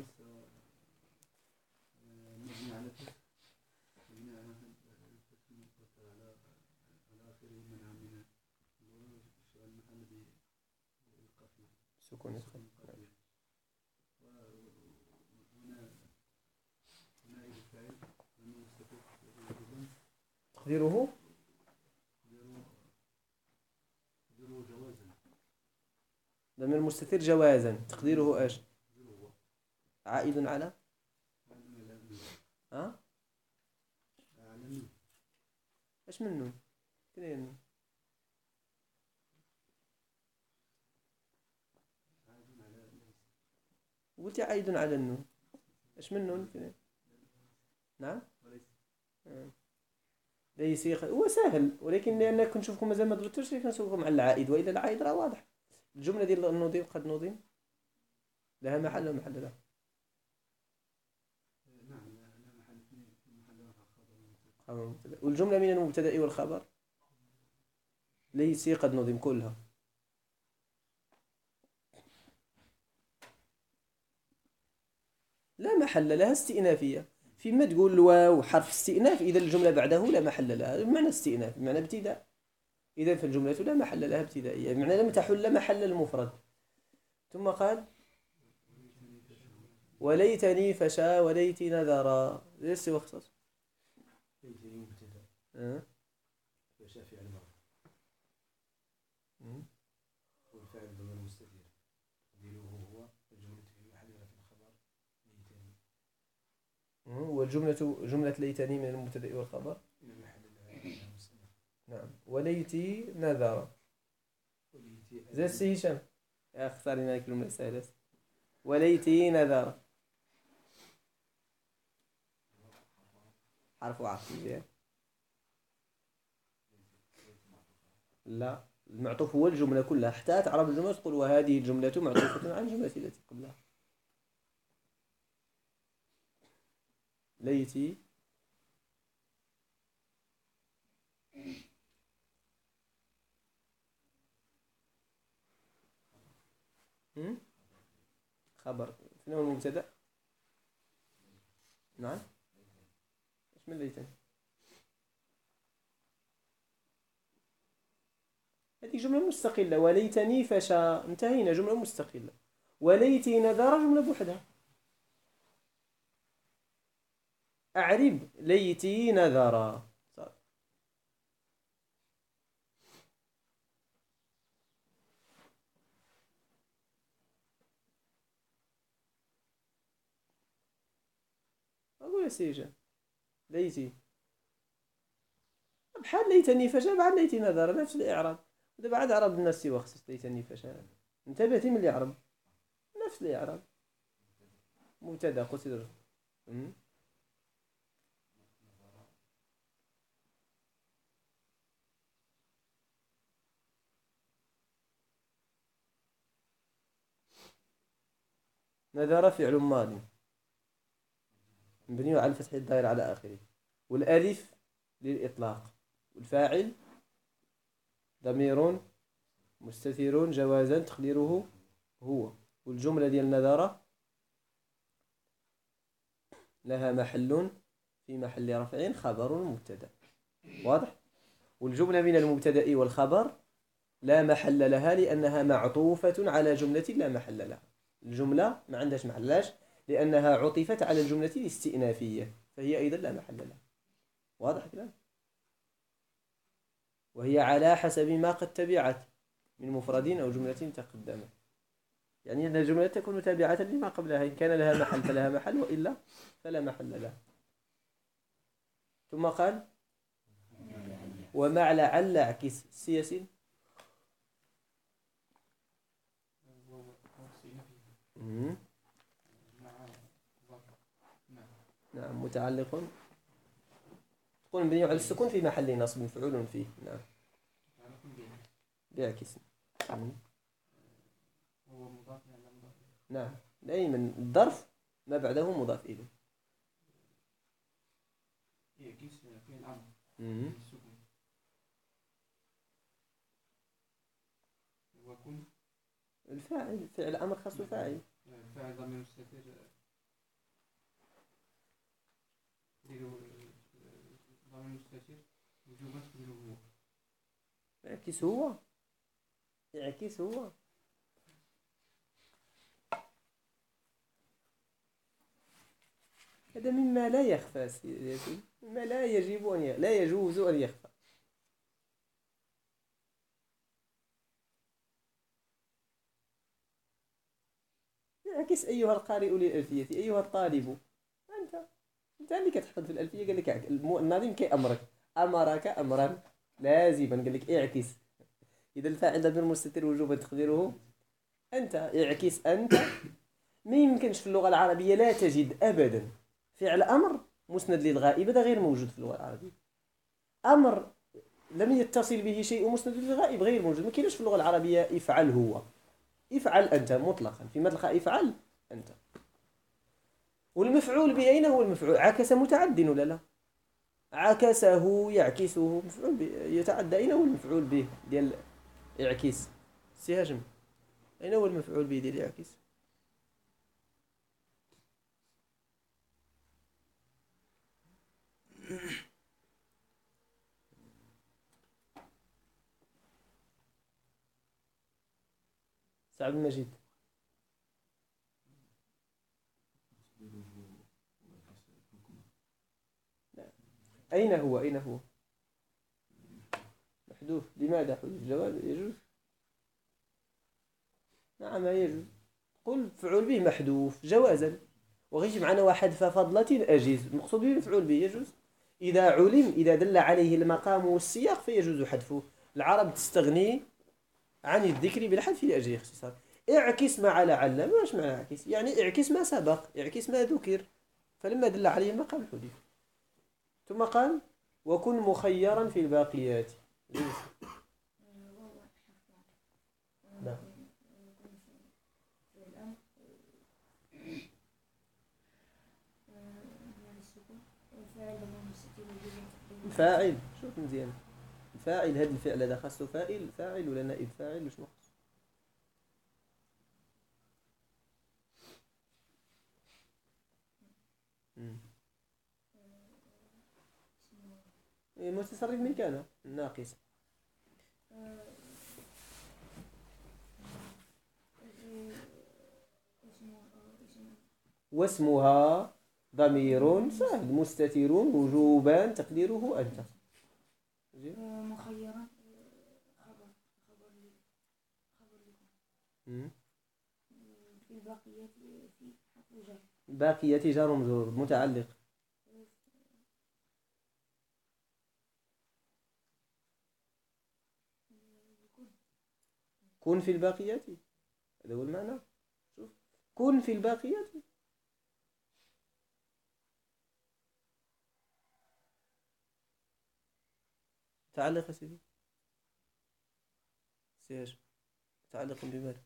سكون الخط. تقديره ضمير مستتر جوازا، تقديره ايش؟ عائد على ايش من نون؟ اثنين. قلت عائد على النون، ايش من نون؟ اثنين. نعم. ليس هو سهل، ولكن لأن كنشوفكم مازال ما درتوش كنسولكم على العائد، وإلا العائد راه واضح. الجملة ديال النظيم قد نظم لها محل ومحل لها. والجملة من المبتدأ والخبر ليس قد نظم كلها. لا محل لها، استئنافية. فيما تقول الواو حرف استئناف إذا الجملة بعده لا محل لها، بمعنى استئناف بمعنى ابتداء. إذا فالجملة لا محل لها ابتدائية، بمعنى لم تحل محل المفرد. ثم قال وليتني فشا وليتي نذرا. ليس واختص. ليتني مبتدأ. فشا فعل ماضي. والفعل ضمير مستتر. تقديره هو الجملة في محل رفع خبر ليتني. والجملة جملة ليتني من المبتدأ والخبر. نعم. وليتي نذرا. زي السي هشام يا اختار لنا كلمة سهلة. وليتي نذرا. حرف وعطف مزيان. لا، المعطوف هو الجملة كلها، حتى تعرف الجملة تقول وهذه الجملة معطوفة على الجملة التي قبلها. ليتي خبر. شنو هو المبتدأ؟ نعم، ايش من ليتني؟ هذه جملة مستقلة. وليتني فشا، انتهينا، جملة مستقلة. وليتي نذر جملة بوحدها. أعرب ليتي نذر. أقول يا سيجا ليتي بحال ليتني فشا بعد ليتي نذر نفس الإعراب. دابا عاد عرب الناس سوا خصص ليتني فشا، انتبهتي من الإعراب نفس الإعراب. مبتدأ قصير. نذر فعل ماضي مبني على الفتح الظاهر على آخره، والألف للإطلاق، والفاعل ضمير مستتر جوازا تقديره هو، والجملة ديال نذر لها محل في محل رفع خبر مبتدأ. واضح؟ والجملة من المبتدأ والخبر لا محل لها لأنها معطوفة على جملة لا محل لها. الجملة ما عندهاش محل، لاش؟ لأنها عطفت على الجملة الاستئنافية، فهي أيضا لا محل لها. واضح كلام؟ وهي على حسب ما قد تبعت من مفرد أو جملة تقدمت، يعني أن الجملة تكون تابعة لما قبلها، إن كان لها محل فلها محل، وإلا فلا محل لها. ثم قال ومع لعل اعكس السياسين. نعم، متعلق تكون مبني على السكون في محل نصب مفعول فيه. نعم، بيعكس. هو مضاف ولا مضاف؟ نعم، دائما الظرف ما بعده مضاف إليه. يعكس في الأمر السكون. وكن الفاعل، فعل أمر خاص فاعل. فاعل ضمير مستتر ضمير مستتر وجوبا تقديره هو. يعكس هو، يعكس هو. هذا مما لا يخفى سيدي، مما لا يجب أن لا يجوز أن يخفى. يعكس أيها القارئ للألفية، أيها الطالب. أنت اللي كتحفظ في الألفية، قال لك الناظم كيأمرك، أمرك أمرا لازما، قال لك اعكس. إذا الفاعل ضمير مستتر وجوبا تقديره أنت، اعكس أنت. ما يمكنش في اللغة العربية، لا تجد أبدا فعل أمر مسند للغائب، هذا غير موجود في اللغة العربية. أمر لم يتصل به شيء مسند للغائب غير موجود. ما كاينش في اللغة العربية افعل هو، افعل أنت مطلقا، في مطلق افعل أنت. والمفعول به أين هو المفعول؟ عكس متعد ولا لا؟ عكسه يعكسه مفعول به يتعدى. أين هو المفعول به ديال يعكس؟ سي هاشم، أين هو المفعول به ديال يعكس؟ سعد المجيد، أين هو؟ أين هو؟ محذوف. لماذا حذف؟ جواب يجوز. نعم يجوز. قل فعول به محذوف جوازا، وغيش معنا واحد ففضلة أجيز، المقصود به مفعول به يجوز إذا علم، إذا دل عليه المقام والسياق فيجوز حذفه. العرب تستغني عن الذكر بالحذف لأجل اختصار. اعكس مع لعل، ماش معنى اعكس؟ يعني اعكس ما سبق، اعكس ما ذكر، فلما دل عليه المقام حذف. ثم قال وكن مخيرا في الباقيات. نعم. الفاعل شوف مزيان، الفاعل هذا الفعل هذا خاصو فاعل ولا نائب فاعل وشنو خاصو؟ المتصرف من كان ناقص. واسمها ضمير سهل مستتر وجوبا تقديره أنت. مخيرا في الباقيات في حرف جر. باقية جار ومجرور متعلق. كن في الباقيات، هذا هو المعنى. شوف كن في الباقيات. متعلق يا سيدي سياج، متعلق بماذا؟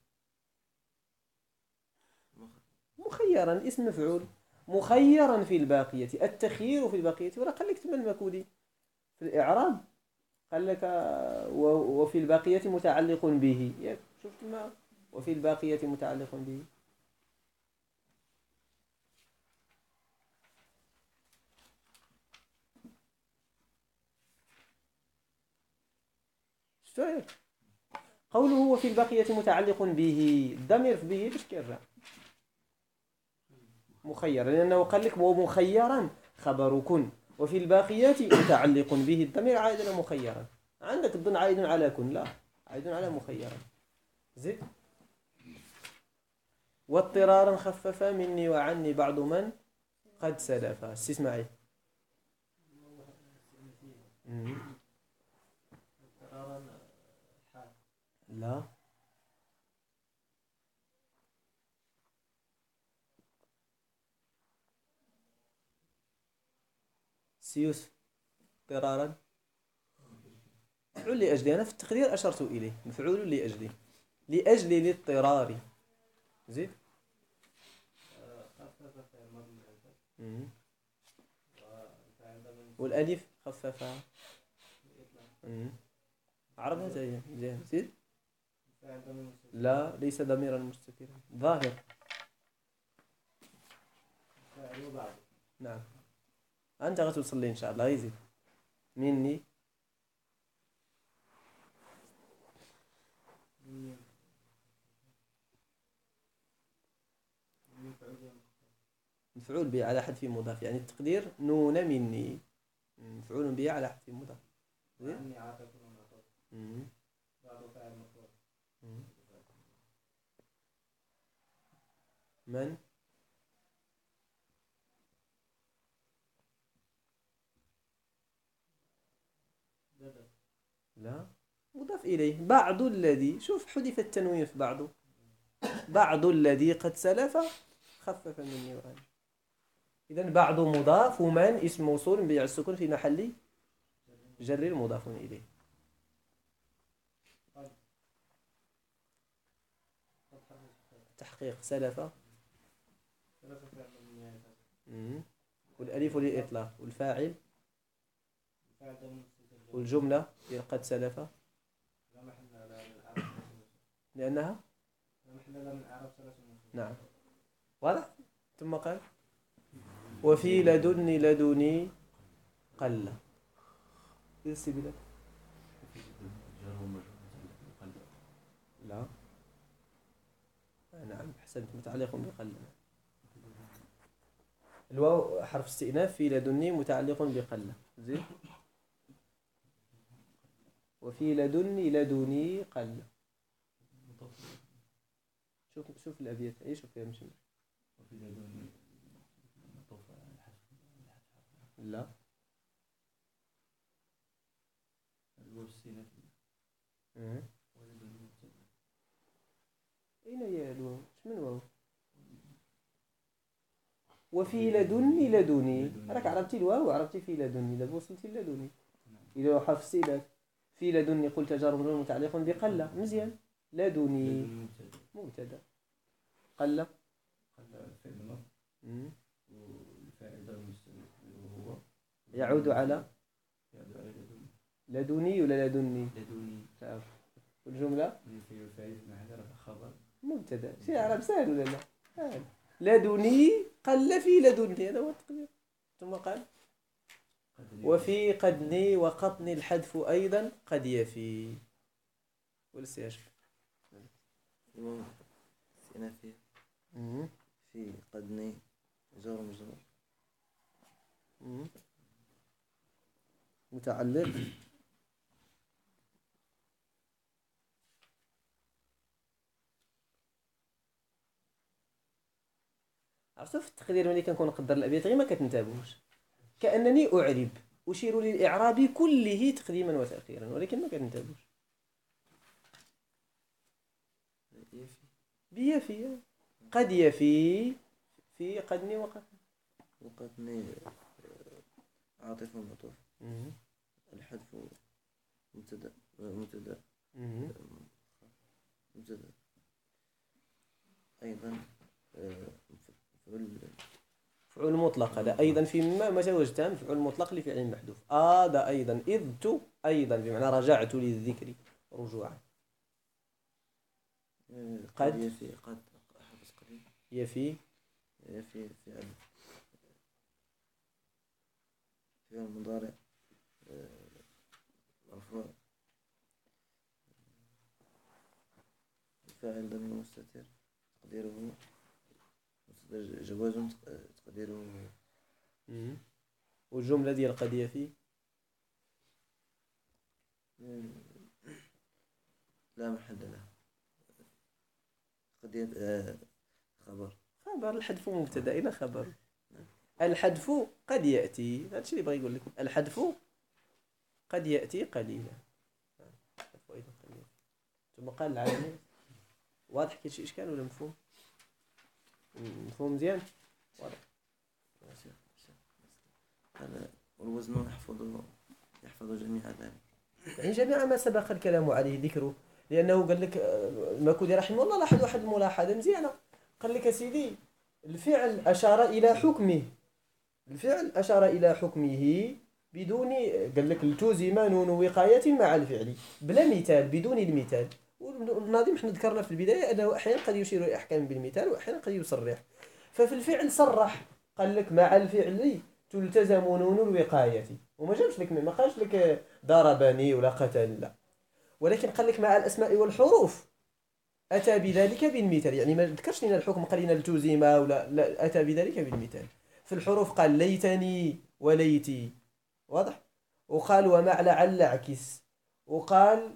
مخيرا اسم مفعول مخيرا في الباقية، التخيير في الباقية. ولا قال لك تما المكودي في الإعراب قال لك وفي الباقية متعلق به، ياك شفت ما وفي الباقية متعلق به. شفتوا قوله وفي الباقية متعلق به، الضمير في به باش كيرجع؟ مخير، لأنه قال لك ومخيرا خبر كن، وفي الباقيات متعلق به، الضمير عائد على مخيرا. عندك الظن عائد على كن، لا عائد على مخيرا. زيد واضطرارا خفف مني وعني بعض من قد سلف. استسمعي لا سيوسف اضطرارا مفعول لأجلي، أنا في التقرير أشرت إليه مفعول لأجلي، لأجل الاضطرار. زيد والألف خففها عربها زين زين. زيد لا ليس ضميرا مستترا ظاهر. نعم أنت غتوصل إن شاء الله. يزيد مني مفعول به على حذف مضاف، يعني التقدير نون مني مفعول به على حذف مضاف. من لا مضاف إليه بعض الذي، شوف حذف التنوين في بعض، بعض الذي قد سلف خفف مني وأنا. إذن بعض مضاف ومن اسم موصول بيع السكون في محل جر مضاف إليه. تحقيق سلف والألف للإطلاق والفاعل والجملة قد سلف لأنها نعم واضح. ثم قال وفي لدني قل السبيل لا نعم أحسنت متعلق بقل. الواو حرف استئناف في لدني متعلق بقل. زين وفي لدني قل. شوف الأبيات أي شوف فيها مش وفي لدني لا الواو استئناف أين هي الواو؟ اش من واو؟ وفي لدني لدني. راك عرفتي الواو وعرفتي في لدني، دابا وصلتي لدني. إذا حفظتي ذاك في لدني قلت جار مجرور متعلق بقلة، مزيان. لدني مبتدأ، قلة فعل الماضي والفاعل ضمير مستتر وهو يعود على يعود على لدني. لدني ولا لدني؟ لدني تعرف الجملة في الفاعل محل رفع خبر مبتدأ. شي عرب سهل ولا لا؟ سهل. لدني قل في لدني، هذا هو التقدير. ثم قال وفي قدني وقطني الحذف أيضا قد يفي. والسياج استئنافية في قدني جار مجرور متعلق عرفتوا في التقدير ملي كنكون نقدر الابيات غير ما كتنتبهوش، كانني اعرب اشير للاعراب كله تقديما وتاخيرا، ولكن ما كتنتبهوش. بيفي قد يفي في قدني وقدني عاطف ومعطوف الحذف مبتدأ أيضا فعول مطلق. هذا أيضا فيما ما زوج تام فعول مطلق لفعل محذوف. هذا أيضا إذ أيضا بمعنى رجعت للذكر رجوعا. قد يفي قد حفظ قليل يفي فعل مضارع مرفوع فاعل ضمير مستتر تقديره جواز تقديره والجملة ديال قد يفي لا محل له قد خبر الحذف مبتدا الى خبر. الحذف قد ياتي، هذا الشيء اللي بغى يقول لكم. الحذف قد ياتي قليلا. ثم قال العالمي واضح كاين شي اشكال ولا مفهوم؟ مفهوم مزيان واضح. والوزن يحفظ جميع ذلك، يعني جميع ما سبق الكلام عليه ذكره، لانه قال لك الماكودي رحمه الله لاحظ واحد الملاحظه مزيانه. قال لك يا سيدي الفعل اشار الى حكمه، الفعل اشار الى حكمه بدون، قال لك التزم نون وقايه مع الفعل بلا مثال، بدون المثال. والناظم احنا ذكرنا في البدايه انه احيانا قد يشير الى احكام بالمثال واحيانا قد يصرح. ففي الفعل صرح قال لك مع الفعل تلتزم نون الوقايه، وما جابش لك ما قالش لك ضربني ولا قتل، لا، ولكن قال لك مع الاسماء والحروف اتى بذلك بالمثال. يعني ما ذكرش لنا الحكم قال لنا التزم ولا لا، اتى بذلك بالمثال. في الحروف قال ليتني وليتي، واضح. وقال ومع لعل عكس، وقال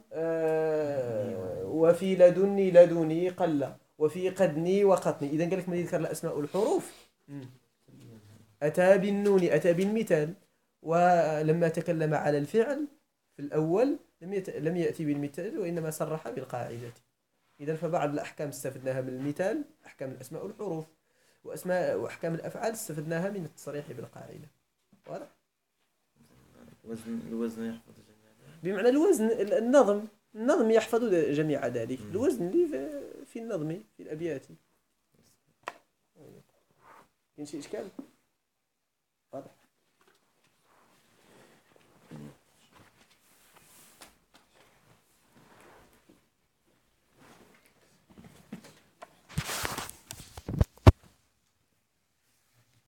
وفي لدني لدني قل، وفي قدني وقطني. اذا قال لك ملي ذكر الاسماء والحروف اتى بالنون، اتى بالمثال. ولما تكلم على الفعل في الاول لم ياتي بالمثال وانما صرح بالقاعده. اذا فبعض الاحكام استفدناها من المثال، احكام الاسماء والحروف، واحكام الافعال استفدناها من التصريح بالقاعده، واضح. الوزن يحفظ جميع ذلك، بمعنى الوزن النظم يحفظ جميع ذلك. الوزن اللي في النظم في الابيات. كاين شي اشكال؟